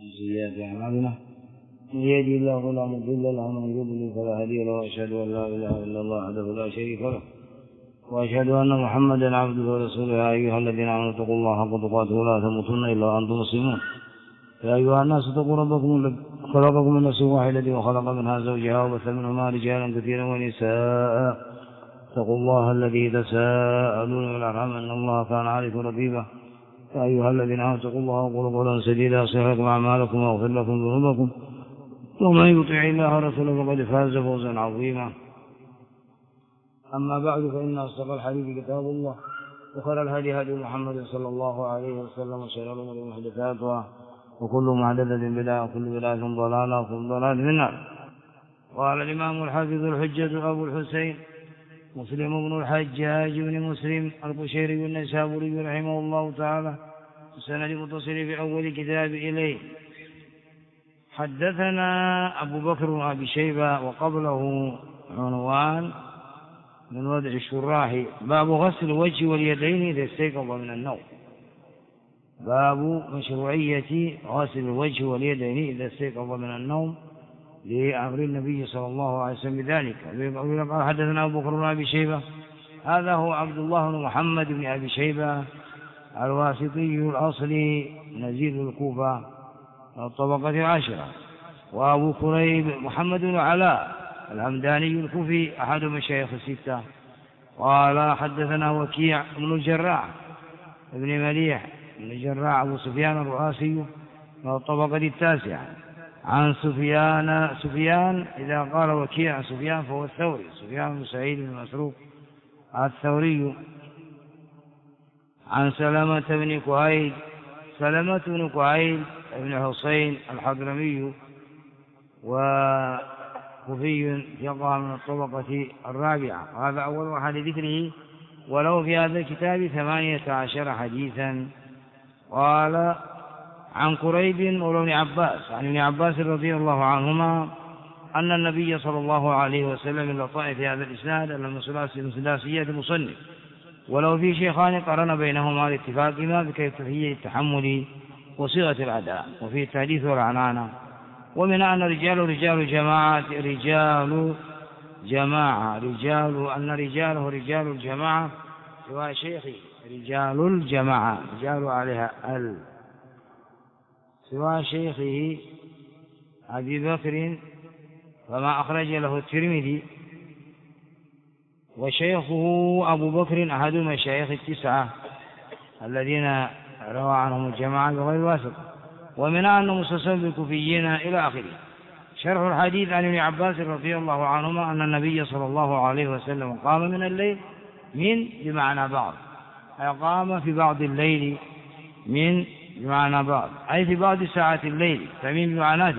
سيئات أعمالنا من يهده الله فلا مضل له ومن يضلل فلا هادي له وأشهد أن لا إله إلا الله وحده لا شريك له وأشهد أن محمدا عبده ورسوله. يا أيها الذين آمنوا اتقوا الله حق تقاته ولا تموتن إلا وأنتم مسلمون. يا أيها الناس اتقوا ربكم الذي خلقكم من نفس واحدة وخلق منها زوجها وبث منهما رجالا كثيرا ونساء. اتقوا الله الذي تساءلون بالأرحام إن الله كان عليكم رقيبا. يا أيها الذين آمنوا اتقوا الله وقولوا قولا سديدا يصلح لكم أعمالكم ويغفر لكم ذنوبكم ومن يطع الله ورسوله فقد فاز فوزا عظيما. أما بعد فإن أصدق الحديث كتاب الله وخير الهدي هدي محمد صلى الله عليه وسلم وشر الأمور محدثاتها وكل محدثة بدعة وكل بدعة ضلالة وكل ضلالة في النار. قال الإمام الحافظ الحجة أبو الحسين مسلم بن الحجاج بن مسلم القشيري النيسابوري رحمه الله تعالى السند المتصل في أول كتاب إليه. حدثنا أبو بكر بن أبي شيبة وقبله عنوان من وضع الشراح باب غسل الوجه واليدين إذا استيقظ من النوم. باب مشروعية غسل الوجه واليدين إذا استيقظ من النوم لأمر النبي صلى الله عليه وسلم بذلك. قال حدثنا أبو بكر بن أبي شيبة هذا هو عبد الله بن محمد بن أبي شيبة الواسطي الأصلي نزيل الكوفة الطبقة العاشرة. وأبو كريب محمد بن علاء الهمداني الكوفي أحد مشايخ الستة. قال حدثنا وكيع بن الجراح ابن مليح بن الجراح أبو سفيان الرؤاسي الطبقة التاسعة عن سفيان إذا قال وكيع سفيان فهو الثوري سفيان بن سعيد بن مسروق الثوري عن سلمة بن كهيل بن حسين الحضرمي وكوفي يقع من الطبقة الرابعة. هذا أول واحد ذكره ولو في هذا الكتاب 18 حديثا. قال عن كريب وابن عباس عن ابن عباس رضي الله عنهما أن النبي صلى الله عليه وسلم لطائف في هذا الإسناد المثلثية المصنف ولو في شيخان قرن بينهما لاتفاقهما بكيفية التحمل وصيغة الأداء وفي التحديث والعنانة. ومن أن رجال رجال الجماعة سوى شيخه رجال الجماعة رجال عليها سوى شيخه أبي بكر فما أخرج له الترمذي وشيخه أبو بكر أحد المشايخ التسعة الذين روى عنهم الجماعة بغير واسطة. ومن أن مسلسل بالكوفيين إلى آخره. شرح الحديث عن ابن عباس رضي الله عنهما أن النبي صلى الله عليه وسلم قام من الليل من بمعنى بعض أي قام في بعض الليل من بمعنى بعض أي في بعض ساعات الليل فمن بمعناته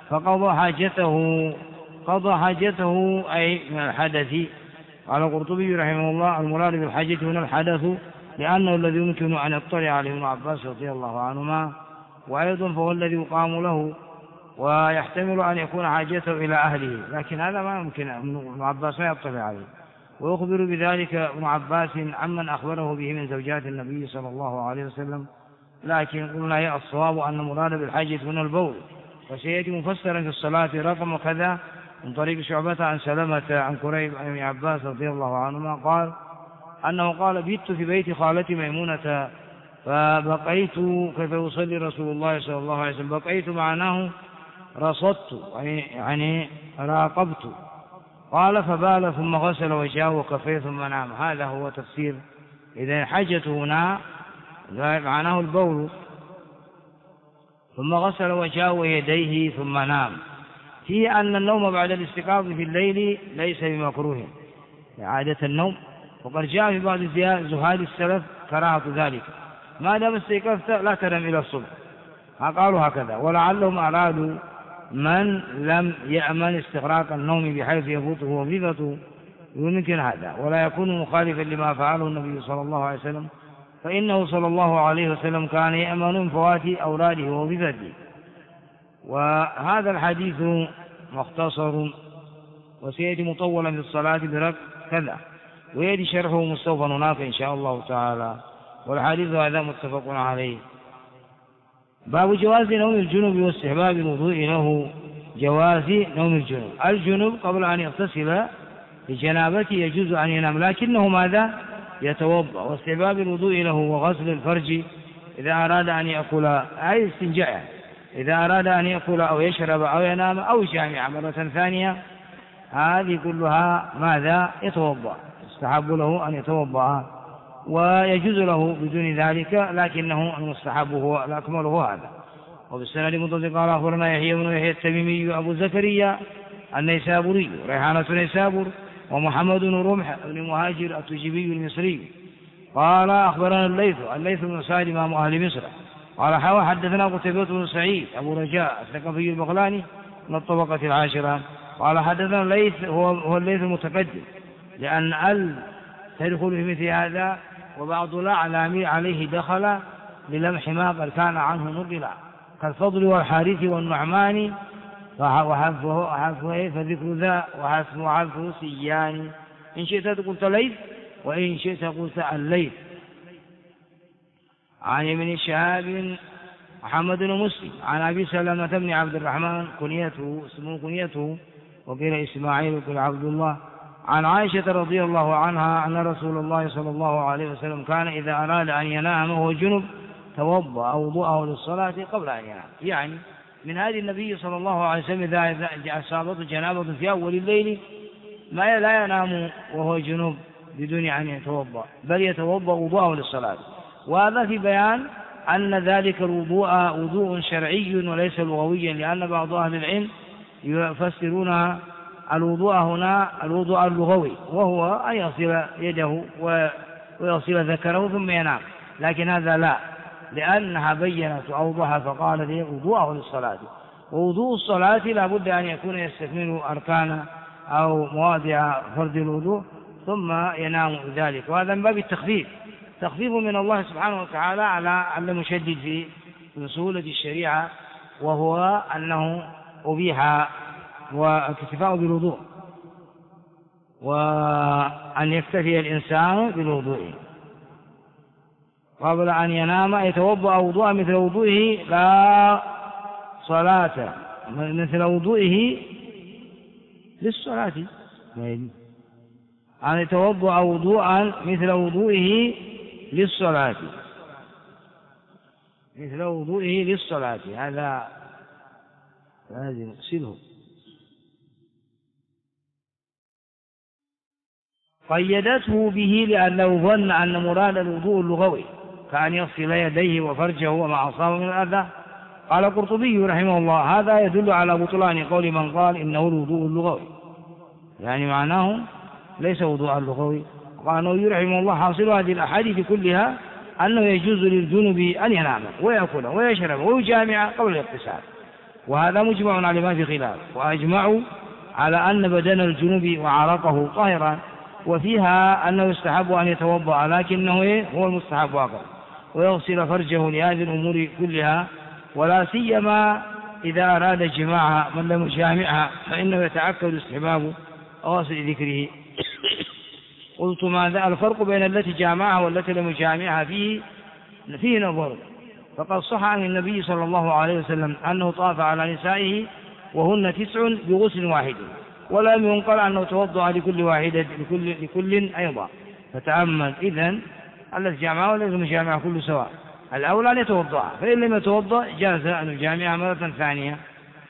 قضى حاجته أي من الحدث. قال القرطبي رحمه الله المراد بالحاجة هنا الحدث لأنه الذي يمكن أن يطلع عليه ابن عباس رضي الله عنهما وأيضا فهو الذي يقام له ويحتمل أن يكون حاجته إلى أهله لكن هذا ما يمكن ابن عباس ما يطلع عليه. ويخبر بذلك ابن عباس عمن أخبره به من زوجات النبي صلى الله عليه وسلم. لكن قلنا هي الصواب أن المراد بالحاجة من البول وسيأتي مفسرا في الصلاة رقم كذا من طريق شعبة عن سلمة عن كريب عن ابن عباس رضي الله عنهما قال أنه قال بيت في بيت خالتي ميمونة فبقيت كيف يصلي رسول الله صلى الله عليه وسلم بقيت معناه رصدت يعني راقبت. قال فبال ثم غسل وجهه وكفيه ثم نام. هذا هو تفسير إذا حاجته هنا معناه البول ثم غسل وجهه ويديه ثم نام. في أن النوم بعد الاستيقاظ في الليل ليس بمكروه إعادة النوم وقد جاء في بعض زهاد السلف كراهة ذلك ما دام استيقظت لا تنم إلى الصبح قالوا هكذا. ولعلهم أرادوا من لم يأمن استغراق النوم بحيث يفوته وظيفته يمكن هذا ولا يكون مخالفا لما فعله النبي صلى الله عليه وسلم فإنه صلى الله عليه وسلم كان يأمن من فوات أولاده ووظيفته. وهذا الحديث مختصر وسيأتي مطولا في الصلاة برك كذا ويأتي شرحه مستوفى هناك إن شاء الله تعالى. والحديث هذا متفق عليه. باب جواز نوم الجنب واستحباب الوضوء له. جواز نوم الجنب. الجنب قبل أن يغتسل لجنابته يجوز أن ينام، لكنه ماذا؟ يتوضأ. واستحباب الوضوء له وغسل الفرج إذا أراد أن يأكل، أي استنجاء، إذا أراد أن يأكل أو يشرب أو ينام أو يجامع مرة ثانية، هذه كلها ماذا؟ يتوضأ. يستحب له أن يتوضأ، ويجوز له بدون ذلك، لكنه المستحب هو الأكمل هو هذا. وبالسند المتصل قال أخبرنا يحيى بن يحيى التميمي أبو زكريا النيسابوري ريحانة نيسابور، ومحمد بن رمح بن مهاجر التجيبي المصري قال أخبرنا الليث بن سعد إمام أهل مصر قال حدثنا قتيبة بن سعيد أبو رجاء الثقفي البغلاني من الطبقة العاشرة قال حدثنا الليث هو الليث المتقدم، لأن تدخل في مثل هذا، وبعض لا عليه دخل للمح ما قد كان عنه نقلا كالفضل والحارث والنعمان، وحذفه فذكر ذا وحذفه سيان. إن شئت قلت ليث، وإن شئت قلت الليث. عن ابن شهاب محمد بن مسلم عن أبي سلمة بن عبد الرحمن اسمه كنيته وقيل إسماعيل وقيل عبد الله، عن عائشة رضي الله عنها أن رسول الله صلى الله عليه وسلم كان إذا أراد أن ينام وهو جنب توضأ وضوءه للصلاة قبل أن ينام. يعني من هذه النبي صلى الله عليه وسلم إذا أصابته جنابة في أول الليل ما لا ينام وهو جنب بدون أن يتوضأ، بل يتوضأ وضوءه للصلاة. وهذا في بيان أن ذلك الوضوء وضوء شرعي وليس لغويا، لأن بعض أهل العلم يفسرون الوضوء هنا الوضوء اللغوي، وهو أن يغسل يده ويغسل ذكره ثم ينام، لكن هذا لا، لأنها بينت أوضح فقال لي وضوءه للصلاة. ووضوء الصلاة لا بد أن يكون يستكمل أركان أو مواضع فرض الوضوء ثم ينام ذلك. وهذا من باب التخفيف، تخفيف من الله سبحانه وتعالى على المشدد في سهولة الشريعة، وهو أنه أبيح والاكتفاء بالوضوء، وأن يكتفي الإنسان بالوضوء قبل أن ينام، يتوضأ وضوءا مثل وضوئه لا صلاة، مثل وضوئه للصلاة، أن يتوضأ وضوءا مثل وضوئه للصلاة، مثل وضوئه للصلاة. هذا لازم نغسله. قيدته به لأنه ظن أن مراد الوضوء اللغوي كأن يغسل يديه وفرجه وما أصابه من الأذى. قال القرطبي رحمه الله هذا يدل على بطلان قول من قال إنه الوضوء اللغوي، يعني معناه ليس وضوء اللغوي. قال النووي رحمه الله حاصل هذه الأحاديث كلها أنه يجوز للجنب أن ينام ويأكل ويشرب ويجامع قبل الاغتسال، وهذا مجمع على ما في خلاف، وأجمعوا على أن بدن الجنب وعرقه طاهرا، وفيها أنه يستحب أن يتوضأ، لكنه هو المستحب أقل، ويغسل فرجه لهذه الأمور كلها، ولا سيما إذا أراد جماعها من لم يجامعها فإنه يتأكد استحباب غسل ذكره. قلت ماذا الفرق بين التي جامعها والتي لم يجامعها؟ فيه نظر. فقد صح عن النبي صلى الله عليه وسلم أنه طاف على نسائه وهن 9 بغسل واحد، ولم ينقل أنه توضأ لكل واحدة لكل أيضا. فتأمل إذن التي جامعها والتي لم يجامعها كل سواء، الأولى أن يتوضأ، فإن لم يتوضأ جاز أن يجامعها مرة ثانية.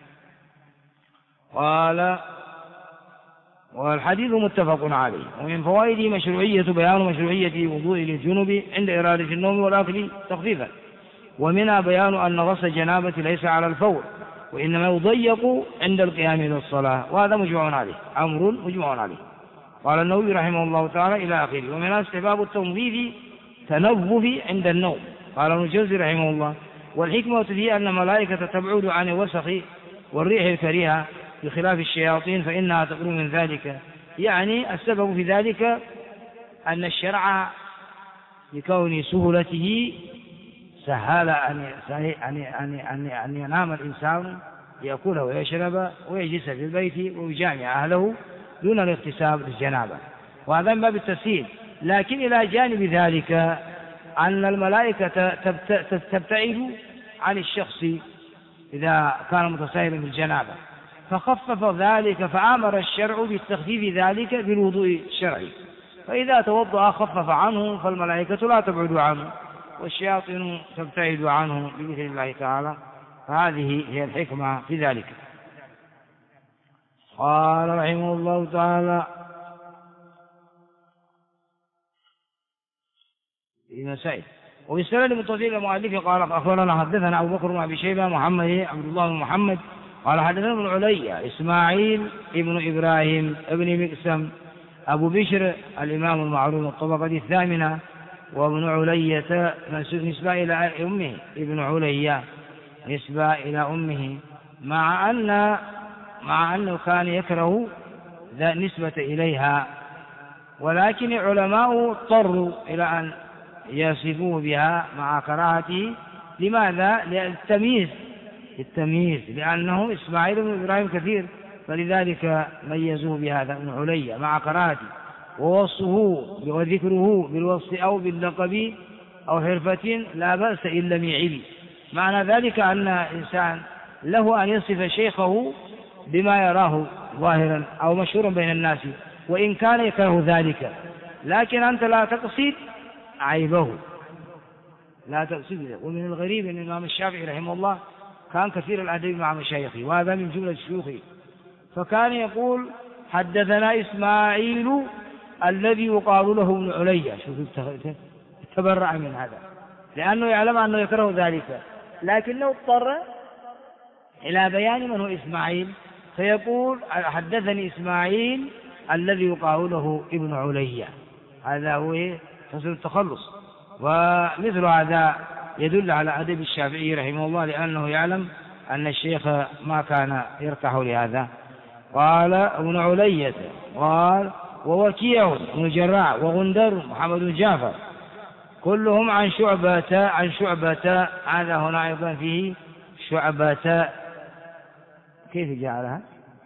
قال والحديث متفق عليه. ومن فوائده بيان مشروعية وضوء للجنب عند إرادة النوم والأكل تخفيفا، ومنها بيان أن غسل الجنابة ليس على الفور، وإنما يضيق عند القيام إلى الصلاة، وهذا مجمع عليه، أمر مجمع عليه. قال النووي رحمه الله تعالى إلى آخره. ومنها استحباب التنظيف عند النوم. قال ابن الجوزي رحمه الله والحكمة في أن الملائكة تبعد عن الوسخ والريح الكريهة بخلاف الشياطين فإنها تقرب من ذلك. يعني السبب في ذلك أن الشرع لكون سهولته سهل أن ينام الإنسان يأكل ويشرب ويجلس في البيت ويجامع أهله دون الاغتسال للجنابة، وهذا من باب التسهيل. لكن إلى جانب ذلك أن الملائكة تبتعد عن الشخص إذا كان متساهلا بالجنابة، فخفف ذلك، فأمر الشرع بالتخفيف ذلك بالوضوء الشرعي، فإذا توضأ خفف عنه، فالملائكة لا تبعد عنه والشياطين تبتعد عنه بإذن الله تعالى. فهذه هي الحكمة في ذلك. قال رحمه الله تعالى في مسائل. وبالسند المتصل المؤلف قال أخبرنا حدثنا أبو بكر بن أبي شيبة محمد عبد الله بن محمد قال حدثنا ابن علي إسماعيل ابن إبراهيم ابن مقسم أبو بشر الإمام المعروف الطبقة الثامنة، وابن علية نسبة إلى أمه، ابن علية نسبة إلى أمه، مع أنه كان يكره ذا نسبة إليها، ولكن العلماء اضطروا إلى أن يصفوه بها مع كراهته. لماذا؟ للتمييز، لأنه إسماعيل بن إبراهيم كثير، فلذلك ميزوه بهذا ابن علية مع كراهته. ووصفه وذكره بالوصف أو باللقب أو حرفة لا بأس إن لم يعب. معنى ذلك أن الإنسان له أن يصف شيخه بما يراه ظاهرا أو مشهورا بين الناس، وإن كان يكره ذلك، لكن أنت لا تقصد عيبه، لا تقصد. ومن الغريب أن الإمام الشافعي رحمه الله كان كثير الأدب مع مشايخه، وهذا من جملة شيوخه، فكان يقول حدثنا إسماعيل الذي يقال له ابن علية. شوف تبرع من هذا، لأنه يعلم أنه يكره ذلك، لكنه اضطر إلى بيان من هو إسماعيل، فيقول حدثني إسماعيل الذي يقال له ابن علية. هذا هو حسن التخلص. ومثل هذا يدل على أدب الشافعي رحمه الله، لأنه يعلم أن الشيخ ما كان يرتاح لهذا. قال ابن علية قال ووكيع بن جراح وغندر محمد بن جعفر كلهم عن شعبة. هذا هنا أيضا فيه شعبة، كيف جعلها؟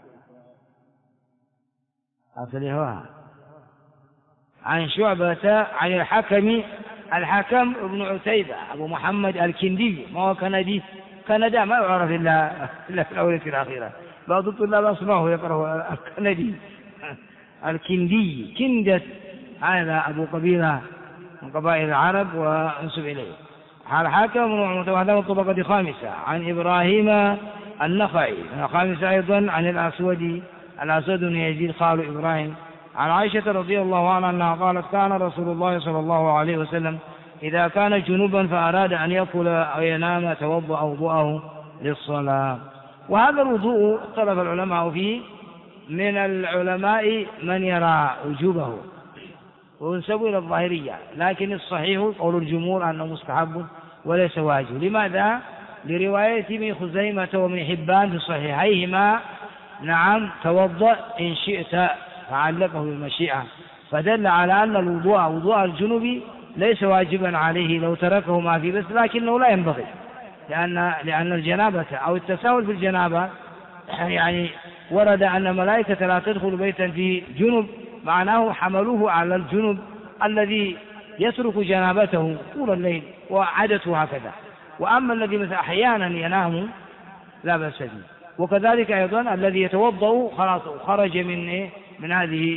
أصلها عن شعبة عن الحكم ابن عتيبة أبو محمد الكندي، ما هو كندا ما يعرف إلا في الأولى الأخيرة، بعض الطلاب أسمعه يقرأه الكندي الكندي كندة، هذا أبو قبيلة من قبائل العرب وانسب إليه. الحاكم هذا الطبقة الخامسة عن إبراهيم النخعي الخامسة أيضا عن الأسود بن يزيد خال إبراهيم عن عائشة رضي الله عنها أنها قالت كان رسول الله صلى الله عليه وسلم إذا كان جنوبا فأراد أن يأكل أو ينام توضأ وضوءه للصلاة. وهذا الوضوء اختلف العلماء فيه، من العلماء من يرى وجوبه وينسب إلى الظاهرية، لكن الصحيح قول الجمهور أنه مستحب وليس واجب. لماذا؟ لرواية ابن خزيمة وابن حبان في صحيحيهما نعم توضأ إن شئت، فعلقه بالمشيئة، فدل على أن وضوء الجنوب ليس واجبا عليه لو تركه ما في بس، لكنه لا ينبغي، لأن الجنابة أو التساهل في الجنابة يعني ورد أن الملائكة لا تدخل بيتا في جنب، معناه حملوه على الجنب الذي يترك جنابته طول الليل وعادته هكذا. وأما الذي مثلا أحيانا ينام لا بأس به. وكذلك أيضا الذي يتوضأ خلاص خرج من هذه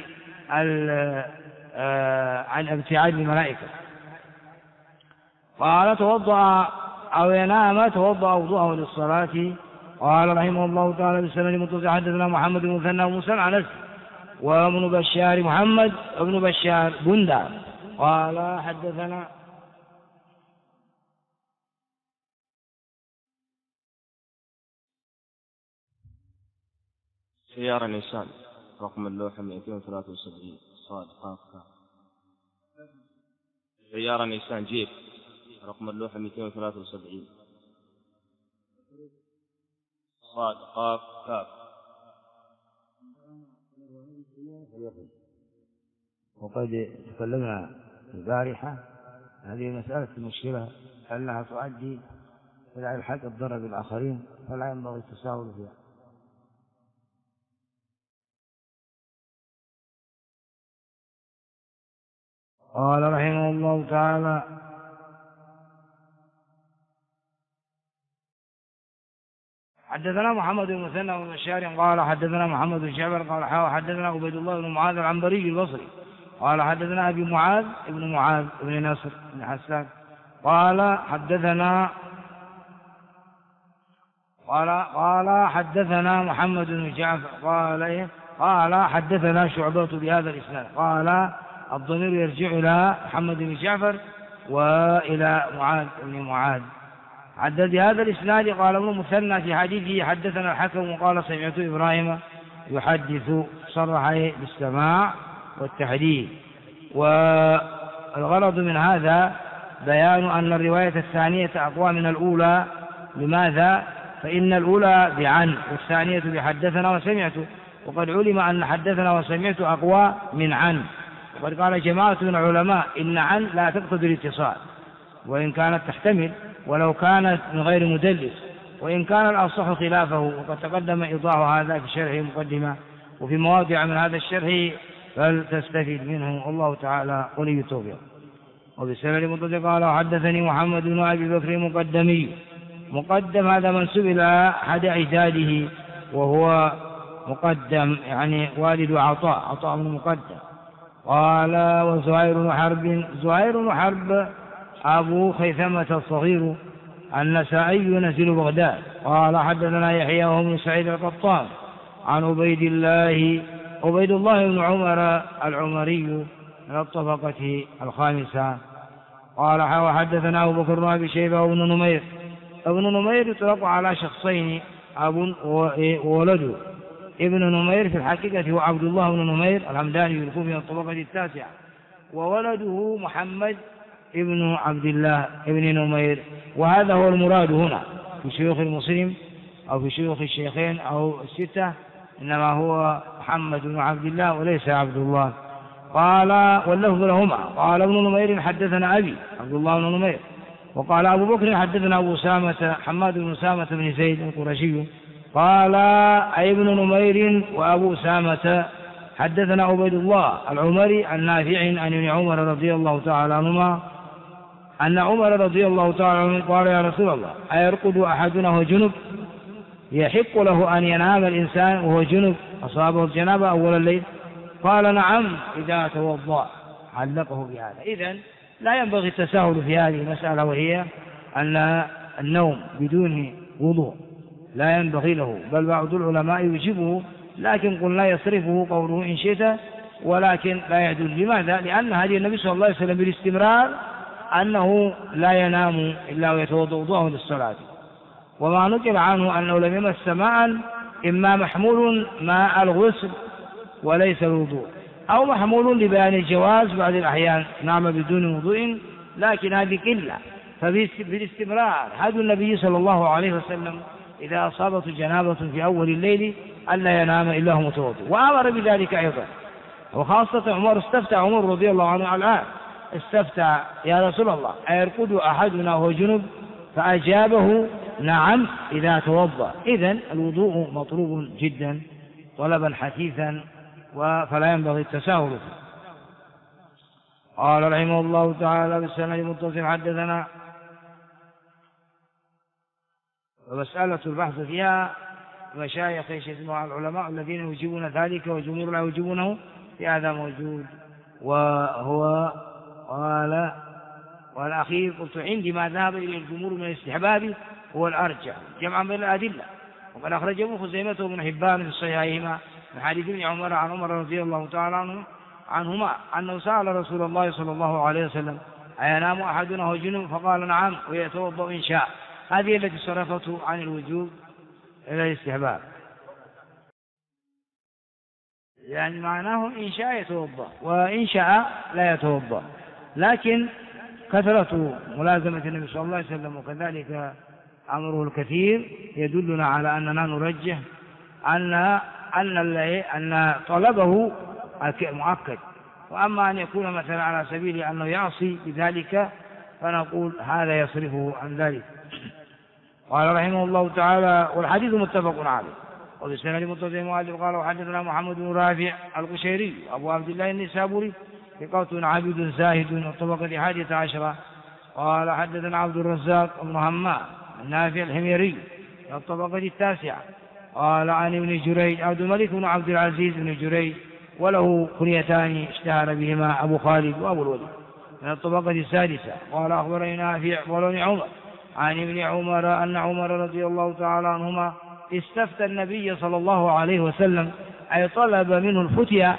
عن ابتعاد الملائكة. قال توضأ أو ينام توضأ وضوءه للصلاة. قال رحمه الله تعالى بالسند المتصل حدثنا محمد بن مثنى وموسى عنس وابن بشار محمد ابن بشار بندار قال حدثنا سيارة نيسان رقم اللوحة 273 صاد قاف كاف. سيارة نيسان جيب رقم اللوحة 273 صاد قاف كاف. وقد تكلمنا البارحة هذه مسألة المشكلة أنها تؤدي إلى الحق الضرر بالآخرين، فلا ينبغي التساهل فيها. قال رحمه الله تعالى حدثنا محمد بن مثنى بن بشار قال حدثنا محمد بن جعفر قال حدثنا عبيد الله بن معاذ العنبري البصري قال حدثنا أبي معاذ بن نصر بن حسان قال حدثنا محمد بن جعفر قال حدثنا شعبة بهذا الإسناد. قال الضمير يرجع إلى محمد بن جعفر وإلى معاذ بن معاذ. حدث بهذا الإسناد. قال ابن مثنى في حديثه حدثنا الحكم وقال سمعت إبراهيم يحدث، صرح بالسماع والتحديث. والغرض من هذا بيان أن الرواية الثانية أقوى من الأولى. لماذا؟ فإن الأولى بعن والثانية بحدثنا وسمعت، وقد علم أن حدثنا وسمعت أقوى من عن. وقد قال جماعة من العلماء إن عن لا تقتضي الاتصال وإن كانت تحتمل ولو كانت من غير مدلس، وإن كان الأصح خلافه، وقد تقدم إيضاح هذا في شرح مقدمة وفي مواضع من هذا الشرح فلتستفيد منه. الله تعالى ولي التوفيق. وبسند متصل قال حدثني محمد بن أبي بكر مقدم هذا منسوب إلى أحد أجداده وهو مقدم يعني والد عطاء بن مقدم. قال وزهير بن حرب أبو خيثمة الصغير النسائي نزل بغداد. قال حدثنا يحيى وهو سعيد القطان عن عبيد الله بن عمر العمري من الطبقة الخامسة. قال وحدثنا أبو بكر بن أبي شيبة وابن نمير. ابن نمير يطلق على شخصين، أب وولده. ابن نمير في الحقيقة هو عبد الله بن نمير الحمداني الكوفي من الطبقة التاسعة، وولده محمد ابن عبد الله ابن نمير. وهذا هو المراد هنا في شيوخ المسلم أو في شيوخ الشيخين أو الستة، إنما هو محمد بن عبد الله وليس عبد الله. قال واللفظ لهما. قال ابن نمير حدثنا أبي عبد الله بن نمير. وقال أبو بكر حدثنا أبو سامة حماد بن سامة بن زيد القرشي. قال أي ابن نمير وأبو سامة حدثنا عبيد الله العمري النافع عن ابن عمر رضي الله تعالى عنهما أن عمر رضي الله تعالى عنه قال يا رسول الله أيرقد أحدنا وهو جنب؟ يحق له أن ينام الإنسان وهو جنب أصابه الجنابة أول الليل؟ قال نعم إذا توضأ. علقه بهذا. إذن لا ينبغي التساهل في هذه المسألة، وهي أن النوم بدون وضوء لا ينبغي له، بل بعض العلماء يجيبه، لكن قلنا يصرفه قوله إن شئت، ولكن لا يدل. لماذا؟ لأن هذه النبي صلى الله عليه وسلم بالاستمرار أنه لا ينام إلا ويتوضأ وضوءه للصلاة. وما نقل عنه أنه لم يمس ماء إما محمول ماء الغسل وليس الوضوء، أو محمول لبيان الجواز بعض الأحيان نام بدون وضوء، لكن هذه قلة. فبالاستمرار هذا النبي صلى الله عليه وسلم إذا أصابته جنابة في أول الليل ألا ينام إلا هو متوضئ، وأمر بذلك أيضا. وخاصة عمر استفتى عمر رضي الله عنه الآن استفتى يا رسول الله أيرقد أحدنا وهو جنب؟ فأجابه نعم إذا توضأ. إذن الوضوء مطلوب جدا طلبا حثيثا، فلا ينبغي التساهل فيه. قال رحمه الله تعالى بالسند المتصل حدثنا. ومسألة البحث فيها مشايخ يجمع العلماء الذين يجيبون ذلك والجمهور لا يجيبونه، في هذا موجود. وهو قال والأخير قلت عندي ما ذهب إلى الجمهور من الاستحباب هو الأرجح جمعا بين الأدلة. وقد أخرجه ابن خزيمة وابن حبان في صحيحيهما من حديث ابن عمر عن عمر رضي الله تعالى عنهما أنه سأل رسول الله صلى الله عليه وسلم أينام أحدنا وهو جنب؟ فقال نعم ويتوضأ إن شاء. هذه التي صرفته عن الوجوب إلى الاستحباب، يعني معناه إن شاء يتوضأ وإن شاء لا يتوضأ. لكن كثرة ملازمة النبي صلى الله عليه وسلم وكذلك أمره الكثير يدلنا على أننا نرجح أن طلبه مؤكد. وأما أن يكون مثلا على سبيل أنه يعصي بذلك فنقول هذا يصرفه عن ذلك. قال رحمه الله تعالى والحديث متفق عليه. وبسند متصل مؤلف قال وحدثنا محمد بن رافع القشيري أبو عبد الله النسابوري ثقة عابد زاهد الطبقة 11. قال حدثنا عبد الرزاق بن همام النافع الحميري من الطبقة التاسعة. قال عن ابن جريج عبد الملك بن عبد العزيز بن جريج، وله كنيتان اشتهر بهما أبو خالد وأبو الوليد، من الطبقة السادسة. قال أخبرني نافع ولون عمر عن ابن عمر أن عمر رضي الله تعالى عنهما استفتى النبي صلى الله عليه وسلم، أي طلب منه الفتيا،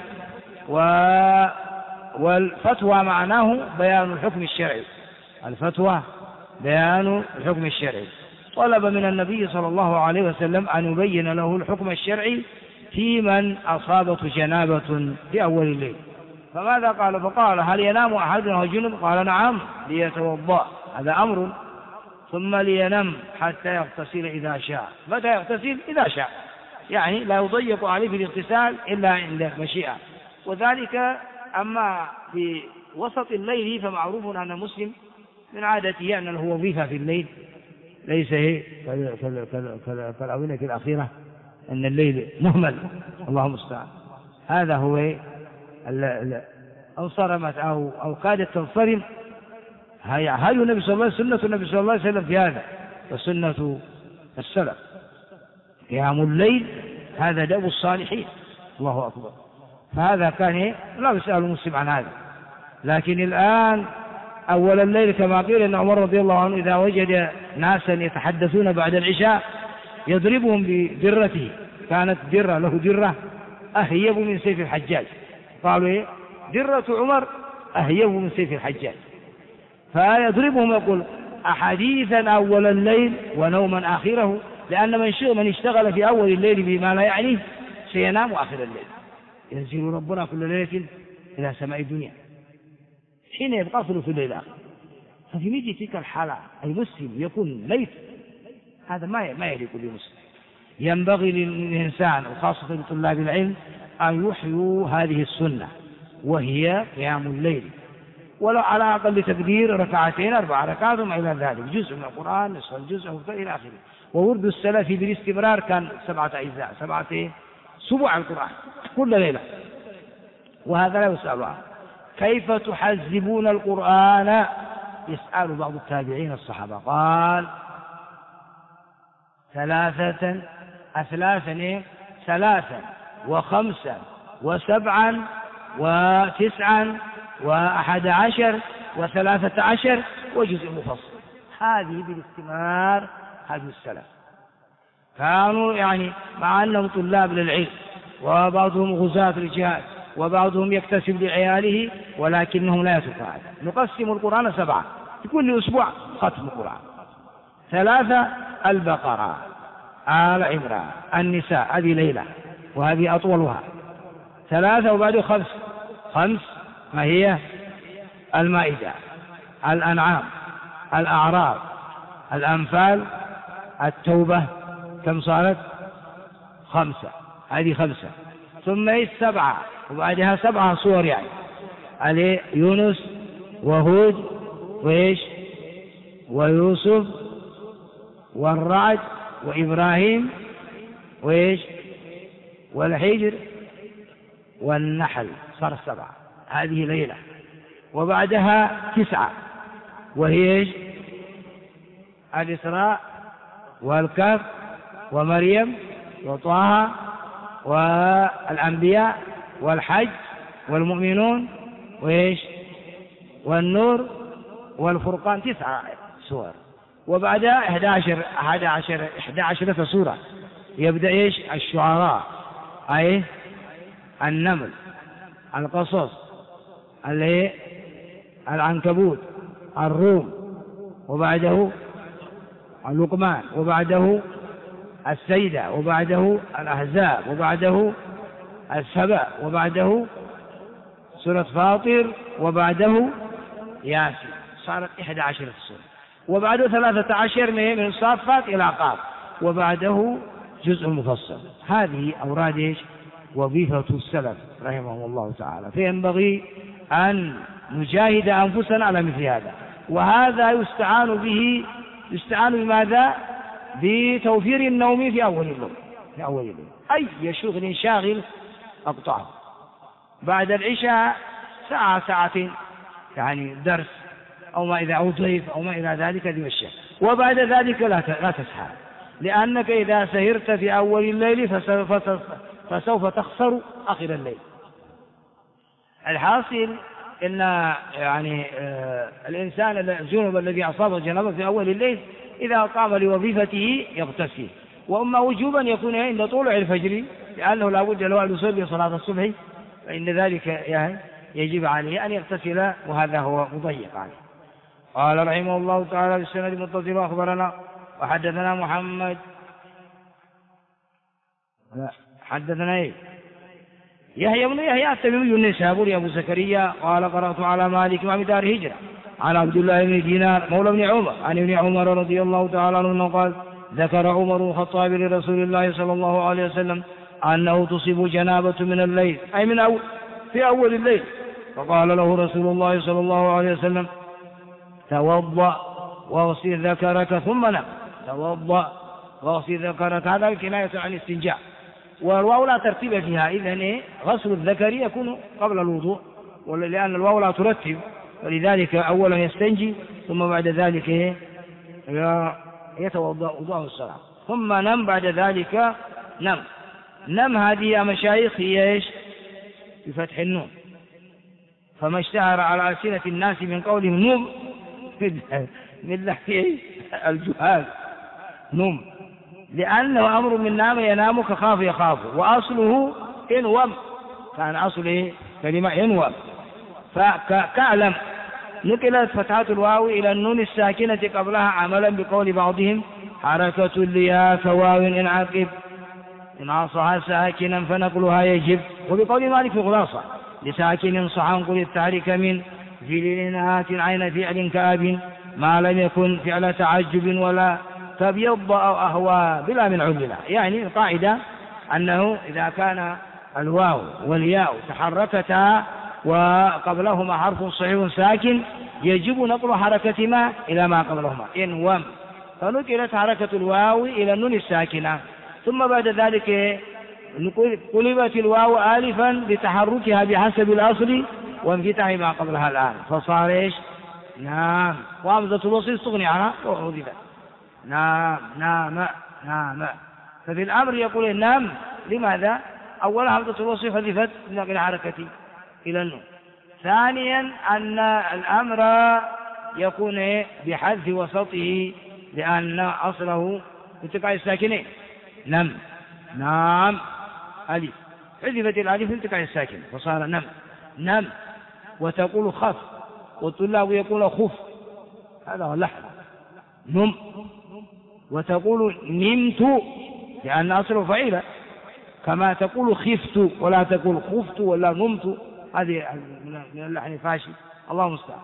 والفتوى معناه بيان الحكم الشرعي، الفتوى بيان الحكم الشرعي. طلب من النبي صلى الله عليه وسلم أن يبين له الحكم الشرعي في من أصابته جنابة في أول الليل. فماذا قال؟ فقال: هل ينام أحدنا وهو جنب؟ قال: نعم، ليتوضأ، هذا أمر، ثم لينم حتى يغتسل إذا شاء. متى يغتسل؟ إذا شاء، يعني لا يضيق عليه في الاغتسال إلا عند مشيئة. وذلك أما في وسط الليل فمعروف أن المسلم من عادته أن له وظيفة في الليل، ليس هي كالأونة الأخيرة أن الليل مهمل، الله المستعان. هذا هو انصرمت أو كادت تنصرم هاي النبي صلى الله عليه وسلم، سنة النبي صلى الله عليه وسلم في هذا، وسنة السلف قيام الليل، هذا دأب الصالحين، الله أكبر. فهذا كان لا يسأل المسلم عن هذا. لكن الآن أول الليل كما قيل أن عمر رضي الله عنه إذا وجد ناسا يتحدثون بعد العشاء يضربهم بدرته، كانت درة له درة أهيب من سيف الحجاج، قالوا إيه؟ درة عمر أهيب من سيف الحجاج. فيضربهم يقول: أحاديثا أول الليل ونوما آخره، لأن من اشتغل في أول الليل بما لا يعنيه سينام آخر الليل. ينزل ربنا كل ليلة إلى سماء الدنيا، حين يبقى ثلث الليل الآخر. ففي مثل تلك الحالة المسلم يكون ليث، هذا ما يليق بالمسلم. ينبغي للإنسان وخاصة لطلاب العلم أن يحيوا هذه السنة، وهي قيام الليل، ولو على أقل تقدير 2 4 ركعات وما إلى ذلك، جزء من القرآن، نصف الجزء إلى آخره. وورد السلف بالاستمرار كان 7 أجزاء، 7 سبع القرآن كل ليلة، وهذا لا يسأل عنه. كيف تحزبون القرآن؟ يسأل بعض التابعين الصحابة، قال: 3 و5 و7 و9 و11 و13 وجزء مفصل. هذه بالاستمرار هذه السلف كانوا يعني مع أنهم طلاب للعلم، وبعضهم غزاة الجهاد، وبعضهم يكتسب لعياله، ولكنهم لا يتركون هذا. نقسم القرآن 7 في كل أسبوع ختم القرآن. 3 البقرة، آل عمران، النساء، هذه ليلة وهذه أطولها. 3 وبعده 5 ما هي؟ المائدة، الأنعام، الأعراف، الأنفال، التوبة. كم صارت؟ 5. هذه 5. ثم 7 وبعدها 7 صور، يعني عليه يونس وهود ويوسف والرعد وإبراهيم والحجر والنحل، صار 7. هذه ليلة. وبعدها 9 وهي الإسراء والكهف ومريم وطه والأنبياء والحج والمؤمنون والنور والفرقان، 9 سور. وبعدها 11 سورة. يبدأ الشعراء، أي النمل، القصص، العنكبوت، الروم، وبعده اللقمان، وبعده السيدة، وبعده الأحزاب، وبعده السبأ، وبعده سورة فاطر، وبعده ياسين. صارت 11 سورة. وبعده 13 من الصافات إلى قاف، وبعده جزء مفصل. هذه أوراد وظيفة السلف رحمهم الله تعالى. فينبغي أن نجاهد أنفسنا على مثل هذا. وهذا يستعان بماذا؟ بتوفير النوم في أول الليل. أي شغل شاغل أقطعه. بعد العشاء 1 ساعتين، يعني درس أو ما إذا ضيف أو ما إلى ذلك، يمشي. وبعد ذلك لا تسهى. لأنك إذا سهرت في أول الليل فسوف تخسر آخر الليل. الحاصل إن يعني الإنسان الجنب الذي أصابه جنابه في أول الليل إذا قام لوظيفته يغتسل، وأما وجوبا يكون عند طلوع الفجر لأنه لا بد له أن يصلي صلاة الصبح، فإن ذلك يعني يجب عليه أن يغتسل، وهذا هو مضيق عليه. قال رحمه الله تعالى بالسند المتصل أخبرنا وحدثنا محمد حدثنا يحيى بن يحيى التميمي النيسابوري أبو زكريا قال قرأت على مالك وعن دار هجرة عن عبد الله بن دينار مولى بن عمر عن ابن عمر رضي الله تعالى عنه قال ذكر عمر بن الخطاب لرسول الله صلى الله عليه وسلم أنه تصيب جنابة من الليل، أي من في أول الليل، فقال له رسول الله صلى الله عليه وسلم توضأ واغسل ذكرك ثم نم. توضأ واغسل ذكرك، هذا الكناية عن الاستنجاء، والواو لا ترتيب فيها، إذن غسل الذكر يكون قبل الوضوء، لأن الواو لا ترتب، ولذلك أولا يستنجي ثم بعد ذلك يتوضأ وضوء الصلاة ثم نم بعد ذلك نم. نم هذه يا مشايخ هي ايش؟ بفتح النون، فما اشتهر على ألسنة الناس من قولهم نم من لحية الجهال نم، لأنه أمر من نام ينام كخاف يخاف، وأصله إنوم، كان أصله كلمة إنوم، فكعلم نقلت فتحة الواو إلى النون الساكنة قبلها عملا بقول بعضهم حركة لها كواو إن عقب إن عصها ساكنا فنقلها يجب، وبقول مالك في خلاصة لساكن صحا قل التحرك من جليلنات عين فعل كاب ما لم يكن فعل تعجب ولا تبيض أو أهوى بلا من علنا. يعني القاعدة أنه إذا كان الواو والياء تحركتا وقبلهما حرف صحيح ساكن يجب نقل حركتهما إلى ما قبلهما إنوم، فنقلت حركة الواو إلى النون الساكنة، ثم بعد ذلك قلبت الواو آلفا لتحركها بحسب الأصل وانفتح ما قبلها الآن، فصار إيش؟ نام، وهمزة الوصل تغني عنها وحذفت نام نام نام، ففي الأمر يقول نام. لماذا؟ أولا همزة الوصل حذفت نقل حركتي إلى النون، ثانيا أن الأمر يكون بحذف وسطه لأن أصله التقاء الساكنين نم نام ألف، حذفت الألف التقاء الساكن فصار نم نم، وتقول خف، والطلاب يقول خف، هذا هو اللحن نم، وتقول نمت لأن أصله فعيلة، كما تقول خفت ولا تقول خفت ولا نمت، هذه من اللحن فاشي، الله المستعان.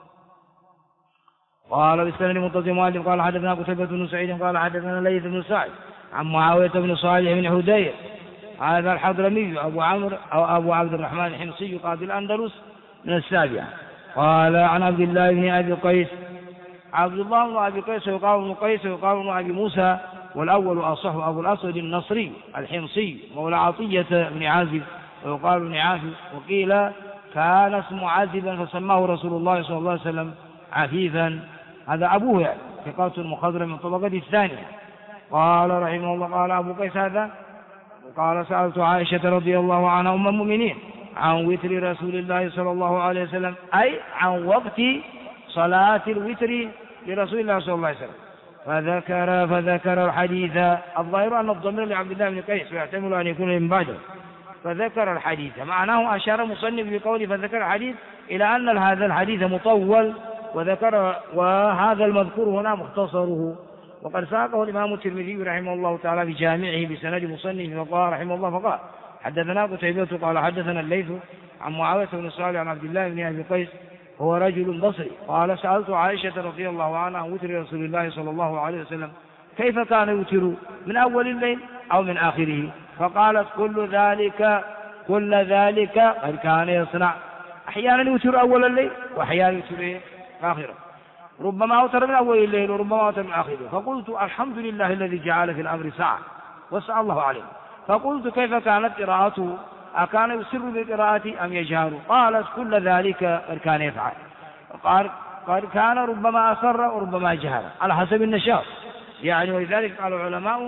قال بالسند المتصل مؤلف قال حدثنا قتيبة بن سعيد قال حدثنا الليث بن سعد عن معاوية بن صالح بن هدير هذا الحضرمي أبو عمرو أو أبو عبد الرحمن الحمصي قاضي الأندلس من السابعة. قال عن عبد الله بن أبي قيس، عبد الله بن أبي قيس ويقال بن قيس ويقال بن أبي موسى، والأول أصح أبو الأسود النصري الحمصي مولى عطية بن عازب ويقال بن عافي، وقيل كان اسمه عازبا فسماه رسول الله صلى الله عليه وسلم عفيفا، هذا أبوه يعني ثقة المخضرم من طبقة الثانية. قال رحمه الله قال أبو قيس هذا قال سألت عائشة رضي الله عنها أم المؤمنين عن وتر رسول الله صلى الله عليه وسلم، أي عن وقت صلاة الوتر لرسول الله صلى الله عليه وسلم، فذكر الحديث، الظاهر أن الضمير لعبد الله بن قيس ويحتمل أن يكون من بعده، فذكر الحديث، معناه أشار مصنف بقوله فذكر الحديث إلى أن هذا الحديث مطول وذكر، وهذا المذكور هنا مختصره، وقد ساقه الإمام الترمذي رحمه الله تعالى في جامعه بسند مصنف فقال رحمه الله فقال حدثنا قتيبة قال حدثنا الليث عن معاوية بن صالح عن عبد الله بن أبي قيس هو رجل بصري قال سألت عائشة رضي الله عنها عن وتر رسول الله صلى الله عليه وسلم كيف كان يوتر من أول الليل أو من آخره، فقالت كل ذلك قد كان يصنع، أحيانا يوتر أول الليل وأحيانا يوتر آخره، ربما أوتر من أول الليل وربما أوتر من آخره، فقلت الحمد لله الذي جعل في الأمر ساعة وسع الله عليه، فقلت كيف كانت قراءته، أكان يسر بقراءته أم يجهر، قالت كل ذلك قد كان يفعل، قد كان ربما أسر وربما جهر على حسب النشاط، يعني ولذلك قال العلماء